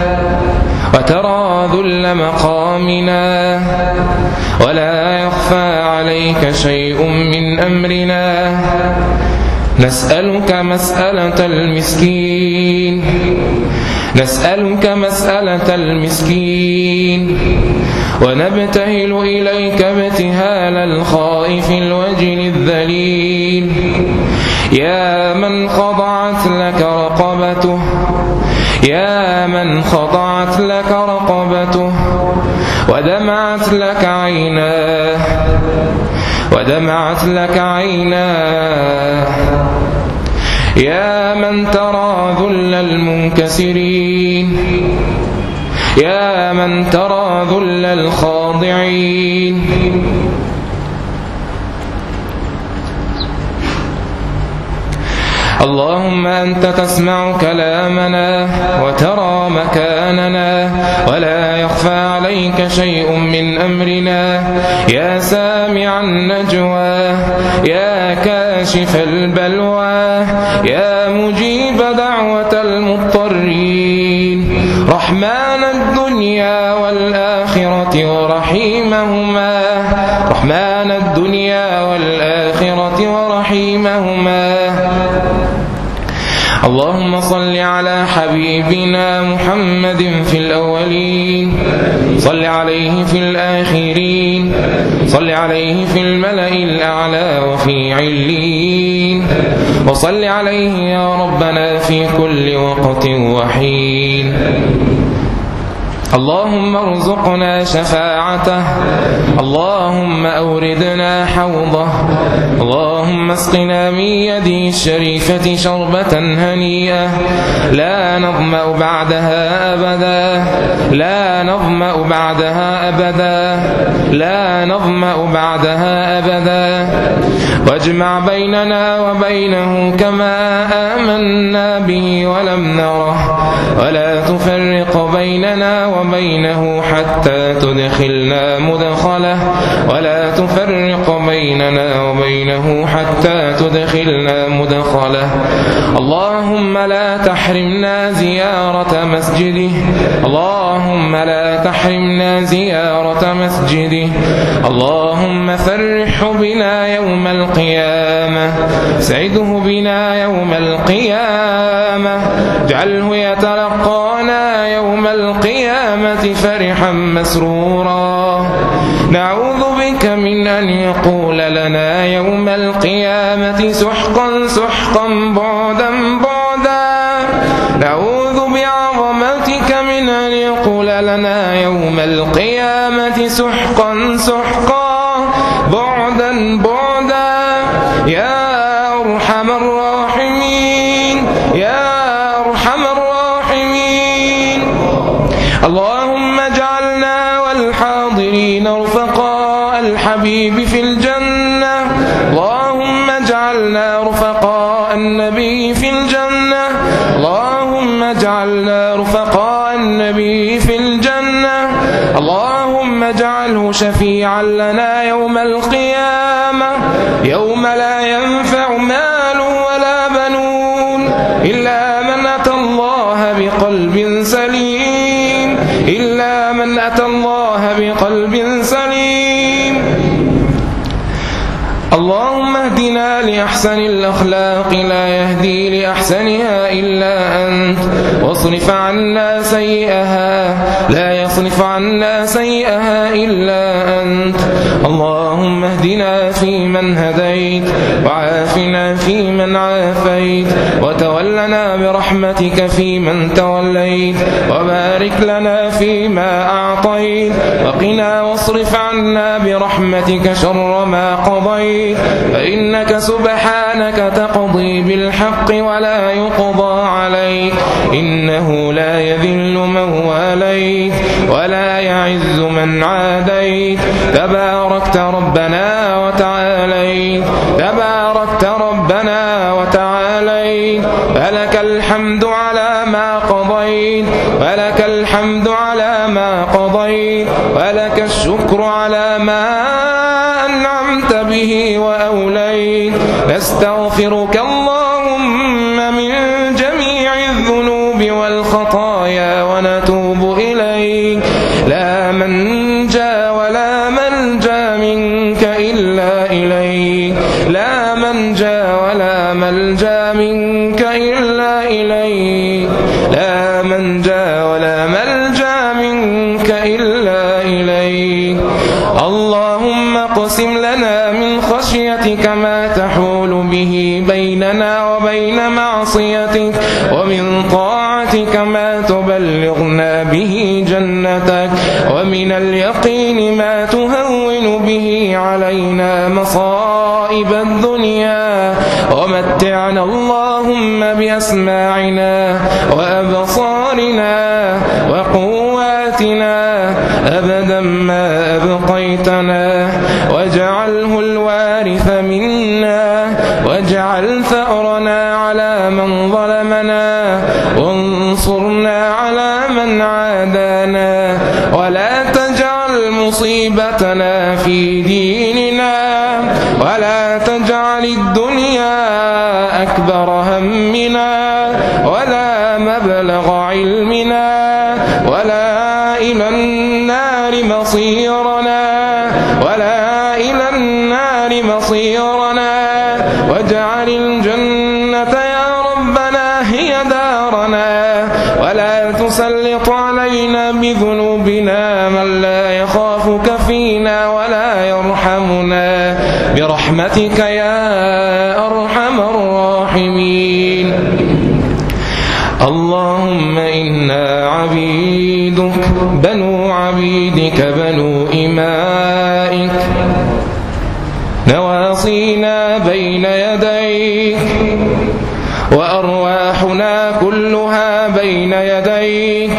وترى ذل مقامنا ولا يخفى عليك شيء من أمرنا. نسألك مسألة المسكين نسألك مسألة المسكين ونبتهل إليك ابتهال الخائف الوجل الذليل. يا من خضعت لك رقبته يا من خضعت لك رقبته ودمعت لك عيناه ودمعت لك عيناه. يا من ترى ذل المنكسرين يا من ترى ذل الخاضعين. اللهم أنت تسمع كلامنا وترى مكاننا ولا يخفى عليك شيء من أمرنا. يا سامع النجوى يا كاشف البلوى يا مجيب دعوة المضطرين. رحمن الدنيا والآخرة ورحيمهما رحمن الدنيا والآخرة ورحيمهما. اللهم صل على حبيبنا محمد في الأولين صل عليه في الآخرين صل عليه في الملأ الأعلى وفي علين وصل عليه يا ربنا في كل وقت وحين. اللهم ارزقنا شفاعته، اللهم أوردنا حوضه، اللهم اسقنا من يده الشريفة شربة هنيئة لا نظمأ بعدها أبدا، لا نظمأ بعدها أبدا، لا نظمأ بعدها أبدا. واجمع بيننا وبينه كما آمنا به ولم نره، ولا تفرق بيننا وبينه حتى تدخلنا مدخله، ولا تفرق بيننا وبينه حتى تدخلنا مدخله. اللهم لا تحرمنا زيارة مسجده، اللهم لا تحرمنا زيارة مسجده. اللهم فرحه بنا يوم القيامة، سعده بنا يوم القيامة، اجعله يتلقانا يوم القيامة فرحا مسرورا. نعوذ بك من أن يقول لنا يوم القيامة سحقا سحقا بعدا بعدا. نعوذ بعظمتك من أن يقول لنا يوم القيامة سحقا سحقا بعدا بعدا. يا أرحم الراحمين، يا أرحم الراحمين. اللهم اجعلنا والحاضرين رفقاء الحبيب في الجنة، اللهم اجعلنا رفقاء النبي في الجنة، اللهم اجعلنا رفقاء النبي في الجنة. اللهم اجعله شفيعا لنا يوم القيامة، يوم لا ينفع مال ولا بنون إلا من أتى الله بقلب سليم، إلا من أتى الله بقلب سليم. اللهم اهدنا لأحسن الأخلاق لا يهدي لأحسنها إلا أنت، واصرف عنا سيئها لا يصرف عنا سيئها إلا أنت. اللهم اهدنا فيمن هديت، وعافنا فيمن عافيت، وتولنا برحمتك فيمن توليت، وبارك لنا فيما أعطيت، وقنا واصرف عنا برحمتك شر ما قضيت، فإنك سبحانك تقضي بالحق ولا يقضى عليك، إنه لا يذل من واليت ولا يعز من عاديت. تباركت ربنا وتعاليت، تباركت ربنا وتعاليت. فلك الحمد على ما قضيت، ولك الحمد على ما قضيت، ولك الشكر على ما أنعمت به وأوليت. نستغفرك اللهم من جميع الذنوب والخطايا ونتوب إليك. لا منجا ولا ملجا منك إلا إليك، لا منجا ولا ملجا منك إلا إليك، لا منجا ولا ملجا منك إلا إليك. اللهم اقسم لنا من خشيتك ما تحول به بيننا وبين معصيتك، ومن طاعتك ما تبلغنا به جنتك، ومن اليقين ما تهون به علينا مصائب الدنيا. ومتعنا اللهم بأسماعنا وأبصارنا وقواتنا أبدا ما أبقيتنا، واجعله الوارث منا، واجعل ثأرنا على من ظلمنا، وانصرنا على من عادانا، ولا تجعل مصيبتنا في ديننا، ولا تجعل الدنيا أكبر همنا، ولا مبلغ علمنا، ولا إلى النار مصيرنا، ولا إلى النار مصيرنا. واجعل الجنة يا ربنا هي دارنا، ولا تسلط علينا بذنوبنا من لا يخافك فينا ولا يرحمنا، برحمتك يا أرحم الراحمين. اللهم إنا عبيدك عبيدك بنو إمائك نواصينا بين يديك وأرواحنا كلها بين يديك.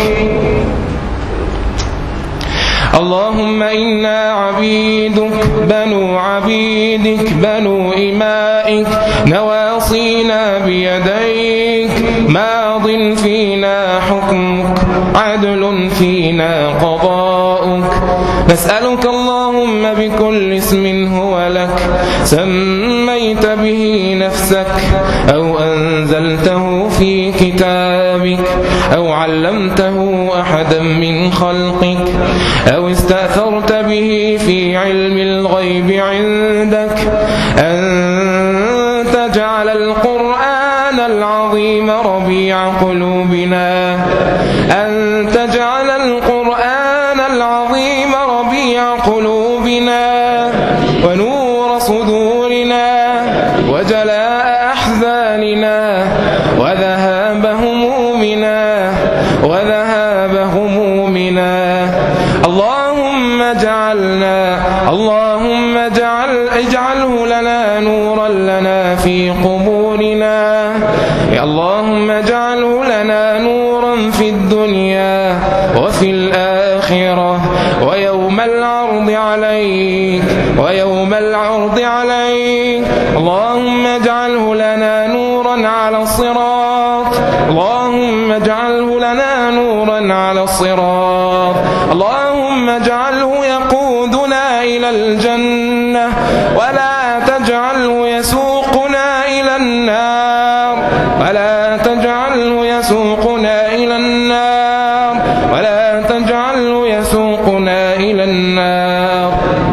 اللهم إنا عبيدك بنو عبيدك بنو إمائك نواصينا بيديك ماض فينا حكمك عدل فينا قضاؤك. نسألك اللهم بكل اسم هو لك سميت به نفسك أو أنزلته في كتابك أو علمته أحدا من خلقك أو استأثرت به في علم الغيب عندك أن تجعل القرآن العظيم ربيع قلوبنا أن تجعل القرآن العظيم ربيع قلوبنا ونور صدورنا وجلاء أحزاننا وذهاب همومنا وذهاب همومنا. اللهم اجعلنا اللهم اجعل اجعله لنا نورا لنا في قبورنا. يا اللهم اجعله لنا نورا في الدنيا وفي الآخرة ويوم العرض عليك ويوم العرض عليك. اللهم اجعله لنا نورا على الصراط اللهم اجعله لنا نورا على الصراط. اللهم اجعله يقودنا إلى الجنة ولا تجعله يسوقنا إلى النار ولا تجعله يسوقنا إلى النار ولا تجعله يسوقنا إلى النار.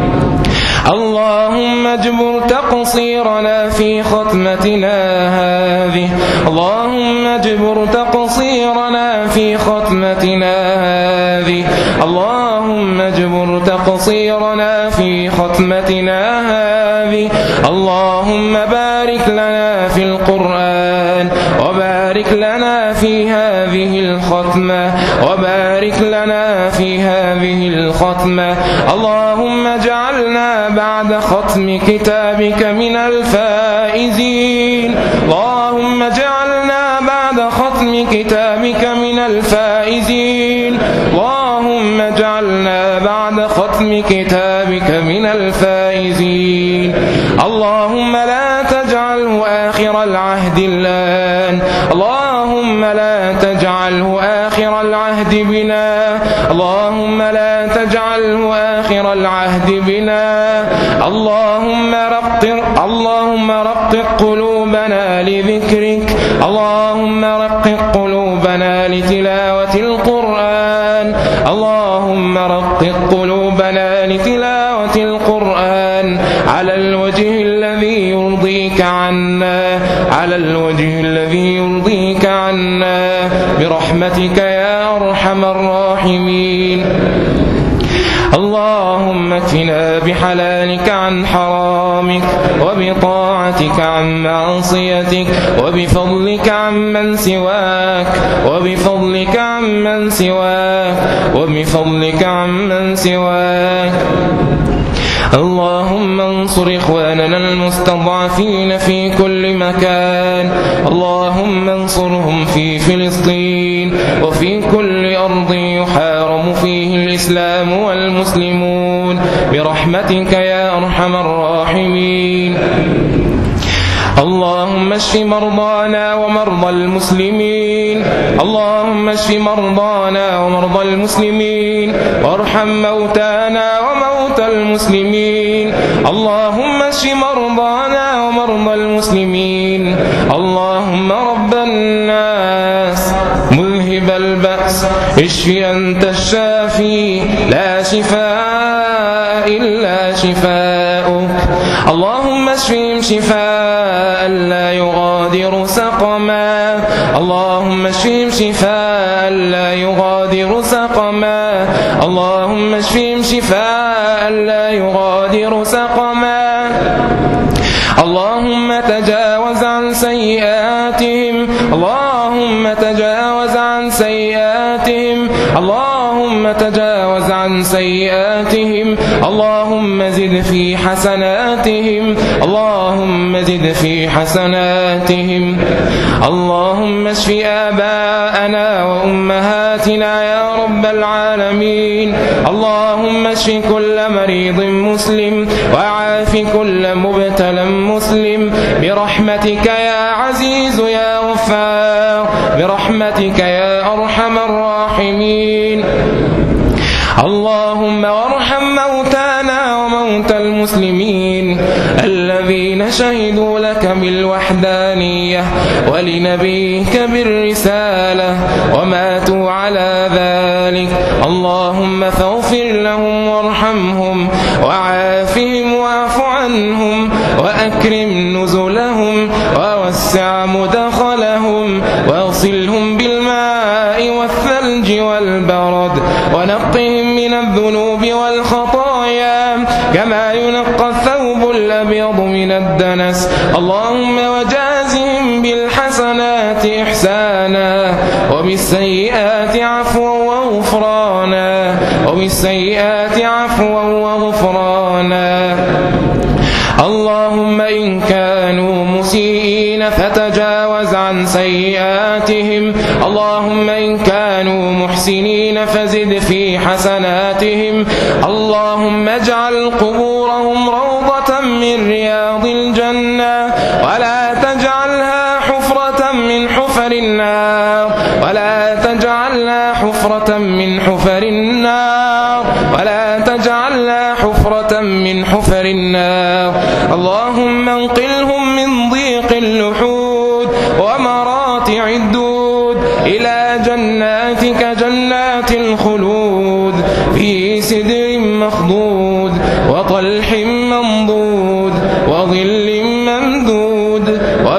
اللهم اجبر تقصيرنا في ختمتنا هذه اللهم اجبر تقصيرنا في ختمتنا هذه اللهم اجبر تقصيرنا في ختمتنا هذه. اللهم بارك لنا في القرآن وبارك لنا في هذه الختمة وبارك لنا في هذه الختمة. اللهم اجعلنا بعد ختم كتابك من الفائزين. اللهم اجعلنا بعد ختم كتابك من الفائزين. اللهم اجعلنا بعد ختم كتابك من الفائزين. اللهم لا تجعله آخر العهد الآن اللهم لا تجعله آخر العهد بنا اللهم لا تجعله آخر العهد بنا. اللهم رقق اللهم رقق قلوبنا لذكرك اللهم رقق قلوبنا لتلاوة القرآن اللهم رقق قلوبنا لتلاوة القرآن على الوجه الذي يرضيك عنا على الوجه الذي يرضيك عنا برحمتك يا أرحم الراحمين. اللهم اكفنا بحلالك عن حرامك وبطاعتك عن معصيتك وبفضلك عمن سواك وبفضلك عمن سواك وبفضلك عمن سواك. اللهم انصر إخواننا المستضعفين في كل مكان اللهم انصرهم في فلسطين وفي كل أرض يحارب فيه الإسلام والمسلمون برحمتك يا أرحم الراحمين. اللهم اشف مرضانا ومرضى المسلمين اللهم اشف مرضانا ومرضى المسلمين وارحم موتانا وموتى المسلمين. اللهم اشف مرضانا ومرضى المسلمين. اللهم رب الناس مذهب البأس اشف أنت الشافي لا شفاء إلا شفاؤك. اللهم اشفهم شفاء لا يغادر سقما اللهم اشفهم شفاء لا يغادر سقما اللهم اشفهم شفاء لا يغادر سقما. اللهم تجاوز عن سيئاتهم اللهم تجاوز عن سيئاتهم اللهم تجاوز عن عن سيئاتهم اللهم زد في حسناتهم اللهم زد في حسناتهم اللهم اشف آباءنا وأمهاتنا يا رب العالمين اللهم اشف كل مريض مسلم وعاف كل مبتلى مسلم برحمتك يا عزيز يا غفار برحمتك يا أرحم الراحمين اللهم وارحم موتانا وموتى المسلمين الذين شهدوا لك بالوحدانية ولنبيك بالرسالة وماتوا على ذلك اللهم فاغفر لهم وارحمهم وعافهم واعف عنهم وأكرم نزلهم ووسع مدخلهم واغسلهم بالماء والثلج والبرد ونقهم من الذنوب والخطايا كما ينقى الثوب الأبيض من الدنس اللهم وجازهم بالحسنات إحسانا وبالسيئات عفوا وغفرانا وبالسيئات عفوا وغفرانا اللهم إن كانوا مسيئين فتجاوز عن سيئاتهم اللهم إن كانوا محسنين فزد في حسناتهم اللهم اجعل قبورهم روضة من رياض الجنة ولا تجعلها حفرة من حفر النار ولا تجعلها حفرة من حفر النار ولا تجعلها حفرة من حفر النار اللهم انقلهم من ضيق اللحود ومراتع الدود إلى جناتك جنات الخلود في سدر مخضود وطلح منضود وظل ممدود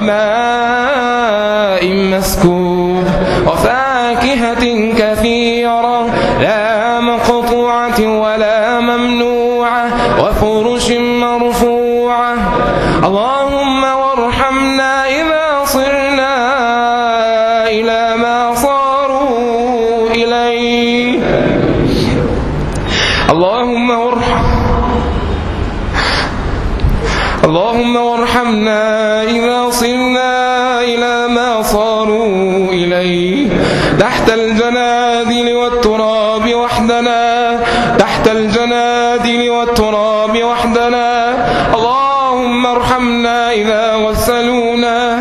وماء مسكوب وفاكهة كثيرة لا مقطوعة ولا ممنوعة وفرش مرفوعة اللهم وارحمنا إذا صرنا إلى ما صاروا إليه اللهم وارحم اللهم وارحمنا إذا صرنا إلى ما صاروا إليه تحت الجنادل والتراب وحدنا تحت الجنادل والتراب وحدنا اللهم ارحمنا إذا غسلونا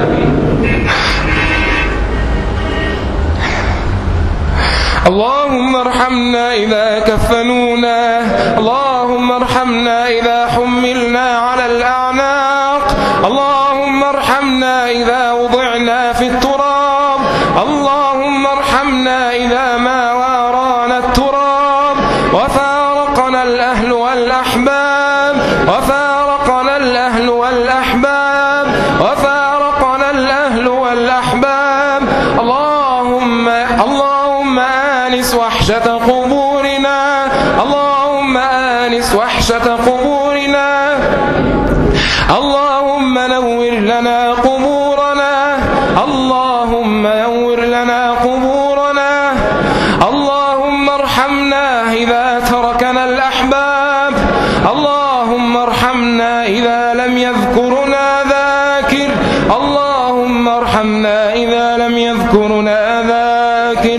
اللهم ارحمنا إذا كفنونا اللهم ارحمنا إذا حملنا على الأعناق اللهم ارحمنا إذا وضعنا في التراب اللهم ارحمنا إذا ما وارانا التراب وفارقنا الأهل والأحباب وفارقنا الأهل والأحباب وفارقنا الأهل والأحباب اللهم اللهم آنس وحشة قبورنا اللهم آنس وحشة قبورنا اللهم نور لنا قبورنا اللهم نور لنا قبورنا اللهم ارحمنا إذا تركنا الأحباب اللهم ارحمنا إذا لم يذكرنا ذاكر اللهم ارحمنا إذا لم يذكرنا ذاكر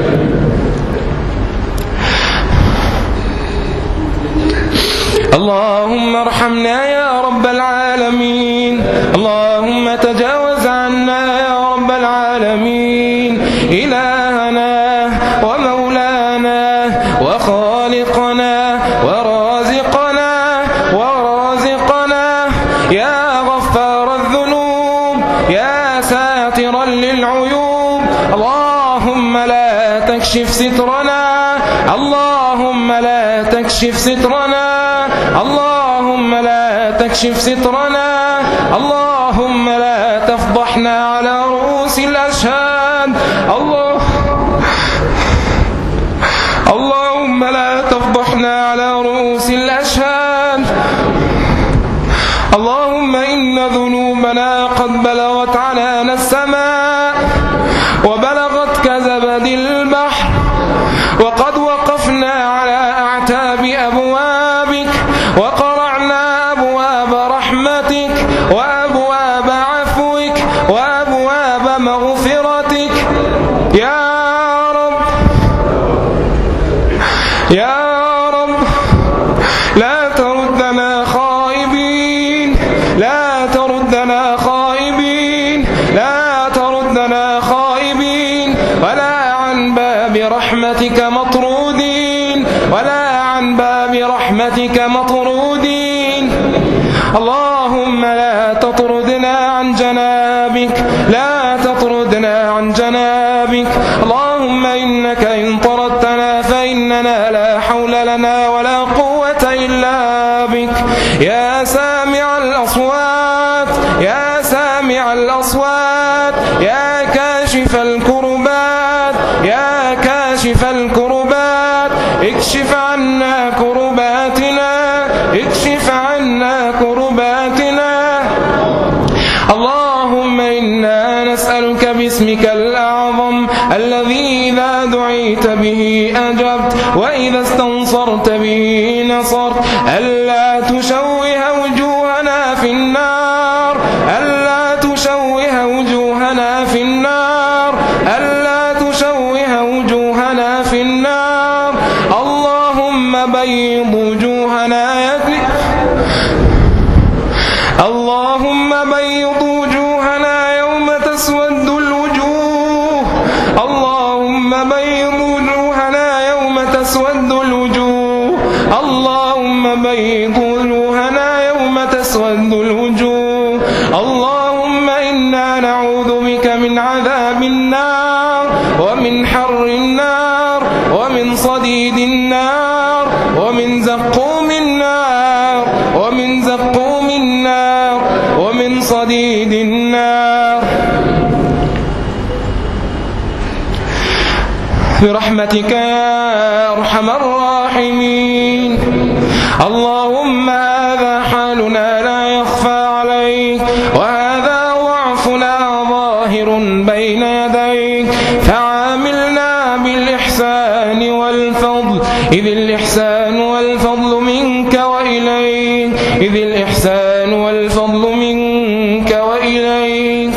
اللهم ارحمنا يا رب العالمين اللهم تجاوز عنا يا رب العالمين إلهنا ومولانا وخالقنا ورازقنا ورازقنا يا غفار الذنوب يا ساترا للعيوب اللهم لا تكشف سترنا اللهم لا تكشف سترنا اللهم لا تكشف سترنا اللهم لا تفضحنا على رؤوس الأشهاد الله اللهم لا تفضحنا على رؤوس الأشهاد اللهم إن ذنوبنا قد بلغت عنان السماء وبلغت كزبد البحر وقد وقفنا على أبوابك وقرعنا أبواب رحمتك وأبواب عفوك وأبواب مغفرتك يا رب يا رب. لا تردنا خائبين لا تردنا خائبين لا تردنا خائبين ولا عن باب رحمتك مطرودين ولا عن باب رحمتك مطرودين. اللهم لا تطردنا عن جنابك لا تطردنا عن جنابك. اللهم إنك إن طردتنا فإننا لا حول لنا ولا قوة إلا بك. يا سامع الأصوات يا سامع الأصوات يا كاشف الكربات يا كاشف الكربات اكشف عنا كرباتنا اكشف عنا كرباتنا. اللهم إنا نسألك باسمك الأعظم الذي إذا دعيت به أجبت وإذا استنصرت به نصرت ألا تشوه وجوهنا في النار ألا تشوه وجوهنا في النار ألا تشوه وجوهنا في النار. اللهم بيض وجوهنا اللهم بيض وجوهنا يوم تسود الوجوه اللهم بيض وجوهنا يوم تسود الوجوه اللهم بيض وجوهنا يوم تسود الوجوه. اللهم إنا نعوذ بك من عذاب النار ومن حر النار ومن صديد النار ومن زقوم النار ومن زقوم النار ومن صديد النار. برحمتك يا أرحم الراحمين. اللهم هذا حالنا لا يخفى عليك وهذا ضعفنا ظاهر بين يديك فعاملنا بالإحسان والفضل إذ الإحسان والفضل منك وإليك إذ الإحسان والفضل منك وإليك.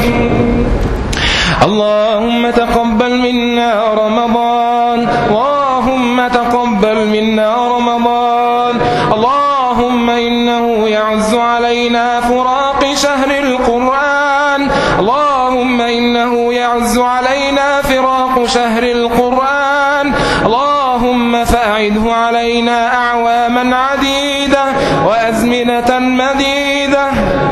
اللهم تقبل منا رمضان اللهم تقبل منا رمضان. اللهم إنه يعز علينا فراق شهر القرآن اللهم إنه يعز علينا فراق شهر القرآن. اللهم فأعده علينا أعواما عديدة وأزمنة مديدة.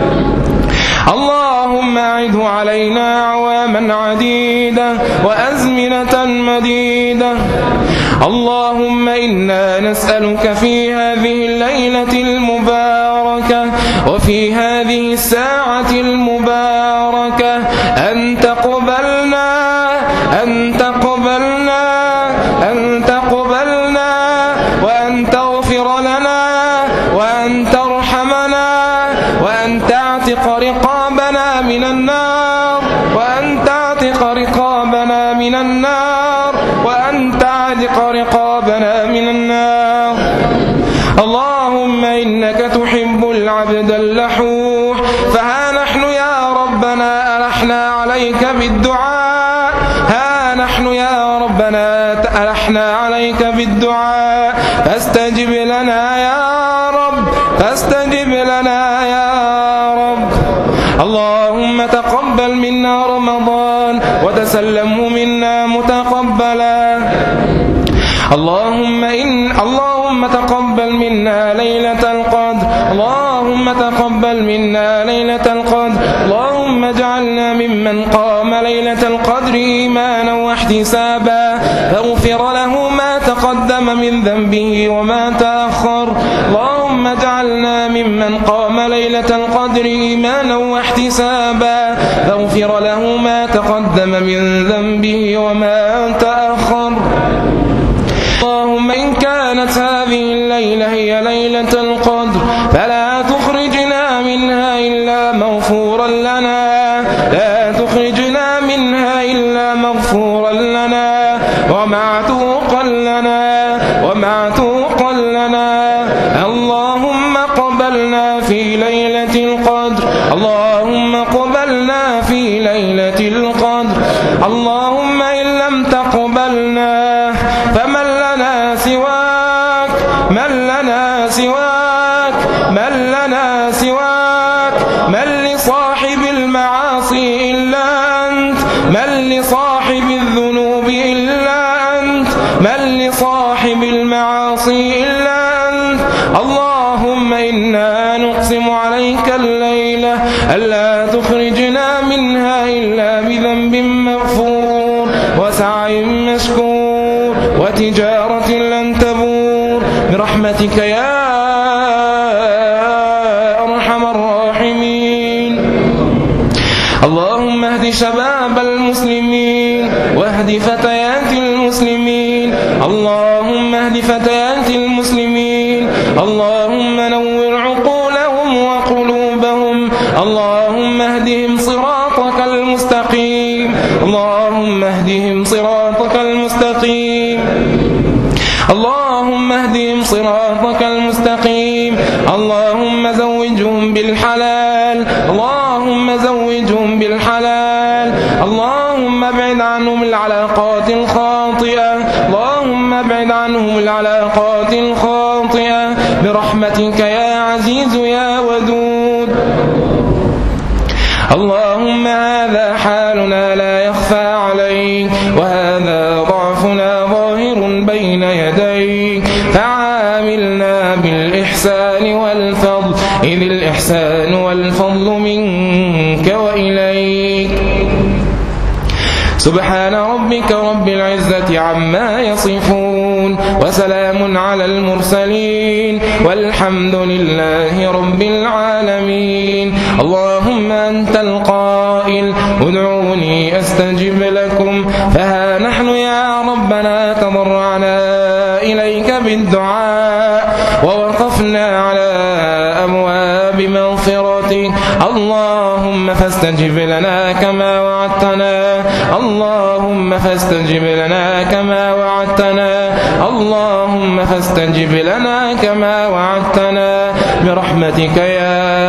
اللهم أعده علينا أعواما عديدة وأزمنة مديدة. اللهم إنا نسألك في هذه الليلة المباركة وفي هذه الساعة المباركة أن تقبلنا أن تقبلنا أن تقبلنا وأن تغفر لنا وأن ترحمنا وأن تعتق رقابنا من النار وأن تعتق رقابنا من النار وأن تعتق رقابنا من النار. اللهم إنك تحب العبد اللحوح فها نحن يا ربنا ألحنا عليك بالدعاء ها نحن يا ربنا ألحنا عليك بالدعاء فاستجب لنا يا رب فاستجب لنا يا رب. اللهم تقبل منا رمضان وتسلمه منا متقبلا. اللهم إن اللهم تقبل منا ليلة القدر اللهم تقبل منا ليلة القدر. اللهم اجعلنا ممن قام ليلة القدر إيمانا واحتسابا فاغفر له ما تقدم من ذنبه وما تأخر. اللهم اجعلنا ممن قام ليلة القدر إيمانا واحتسابا فاغفر له ما تقدم من ذنبه وما تأخر. اللهم إن كانت هذه الليلة هي ليلة القدر فلا تخرجنا منها إلا مغفورا لنا لا تخرجنا منها إلا مغفورا لنا ومعتوقا لنا ومعتوقا لنا لنا سواك من لنا سواك من لصاحب المعاصي إلا أنت من لصاحب الذنوب إلا أنت من لصاحب المعاصي إلا أنت اللهم إنا نقسم عليك الليلة ألا تخرجنا منها إلا بذنب مغفور وسعي مشكور وتجارة لن تبور برحمتك يا أرحم الراحمين. اللهم اهد شباب المسلمين واهد فتيات المسلمين اللهم اهد فتيات المسلمين اللهم نور عقولهم وقلوبهم اللهم اهدهم صراطك المستقيم اللهم اهدهم صراطك المستقيم اللهم اهدهم صراطك المستقيم اللهم زوجهم بالحلال اللهم زوجهم بالحلال اللهم ابعد عنهم العلاقات الخاطئة اللهم ابعد عنهم العلاقات الخاطئة برحمتك يا عزيز يا ودود. اللهم هذا حالنا لا يخفى عليك وهذا ضعفنا ظاهر بين يديك فعاملنا بالإحسان والفضل إذ الإحسان والفضل منك وإليك. سبحان ربك رب العزة عما يصفون وسلام على المرسلين والحمد لله رب العالمين. اللهم أنت القائل ادعوني أستجب لكم فها نحن يا ربنا تضرعنا إليك بالدعاء ووقفنا على أبواب مغفرتك اللهم فاستجب لنا كما وعدتنا اللهم فاستجب لنا كما وعدتنا اللهم فاستجب لنا كما وعدتنا برحمتك يا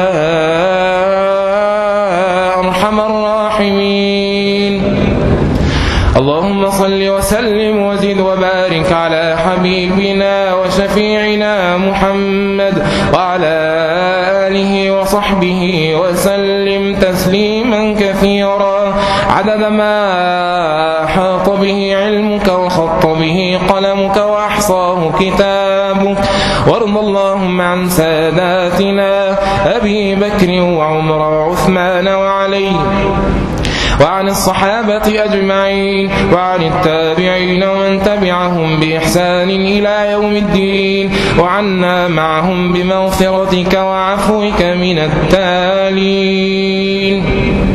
أرحم الراحمين. اللهم صل وسلم وزد وبارك على حبيبنا وشفيعنا محمد وعلى آله وصحبه وسلم تسليما كثيرا عدد ما أحاط به علمك وخط به قلمك وأحصاه كتابك. وارض اللهم عن ساداتنا أبي بكر وعمر وعثمان وعلي وعن الصحابة أجمعين وعن التابعين ومن تبعهم بإحسان إلى يوم الدين وعنا معهم بمغفرتك وعفوك من التالين.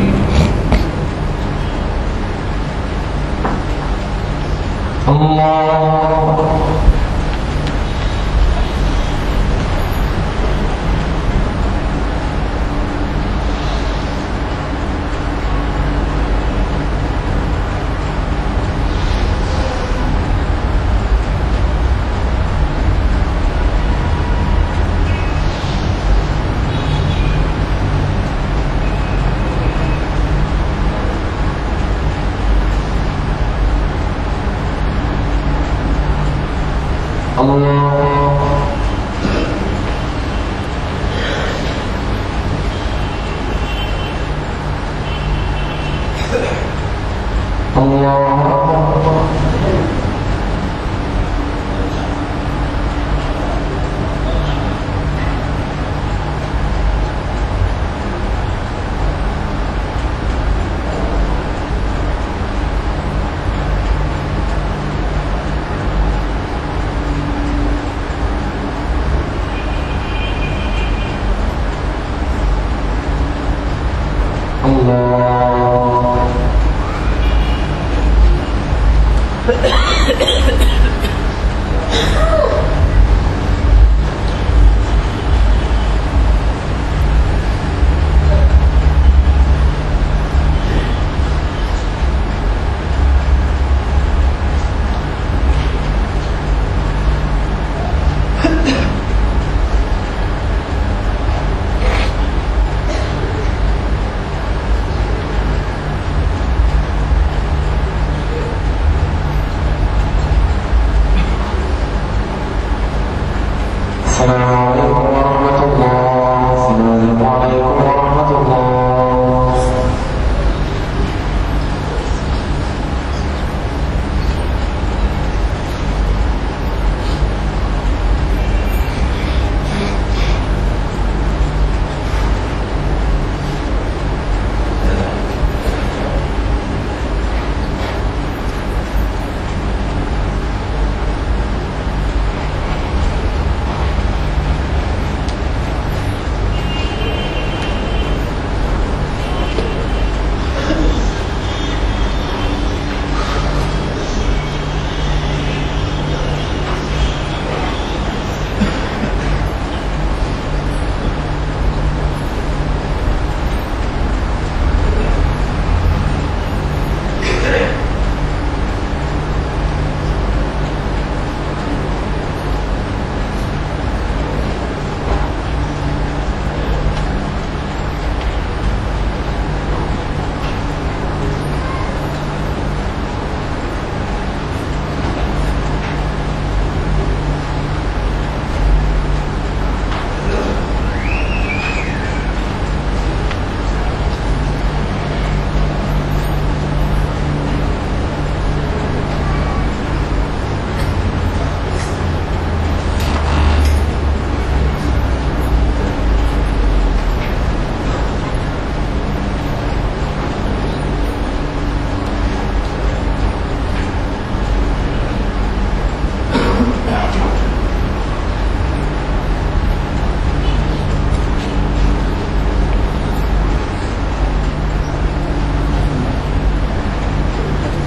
الله السلام عليكم ورحمة الله. السلام عليكم ورحمة الله.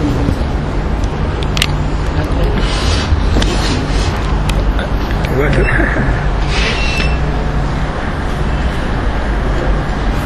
واحد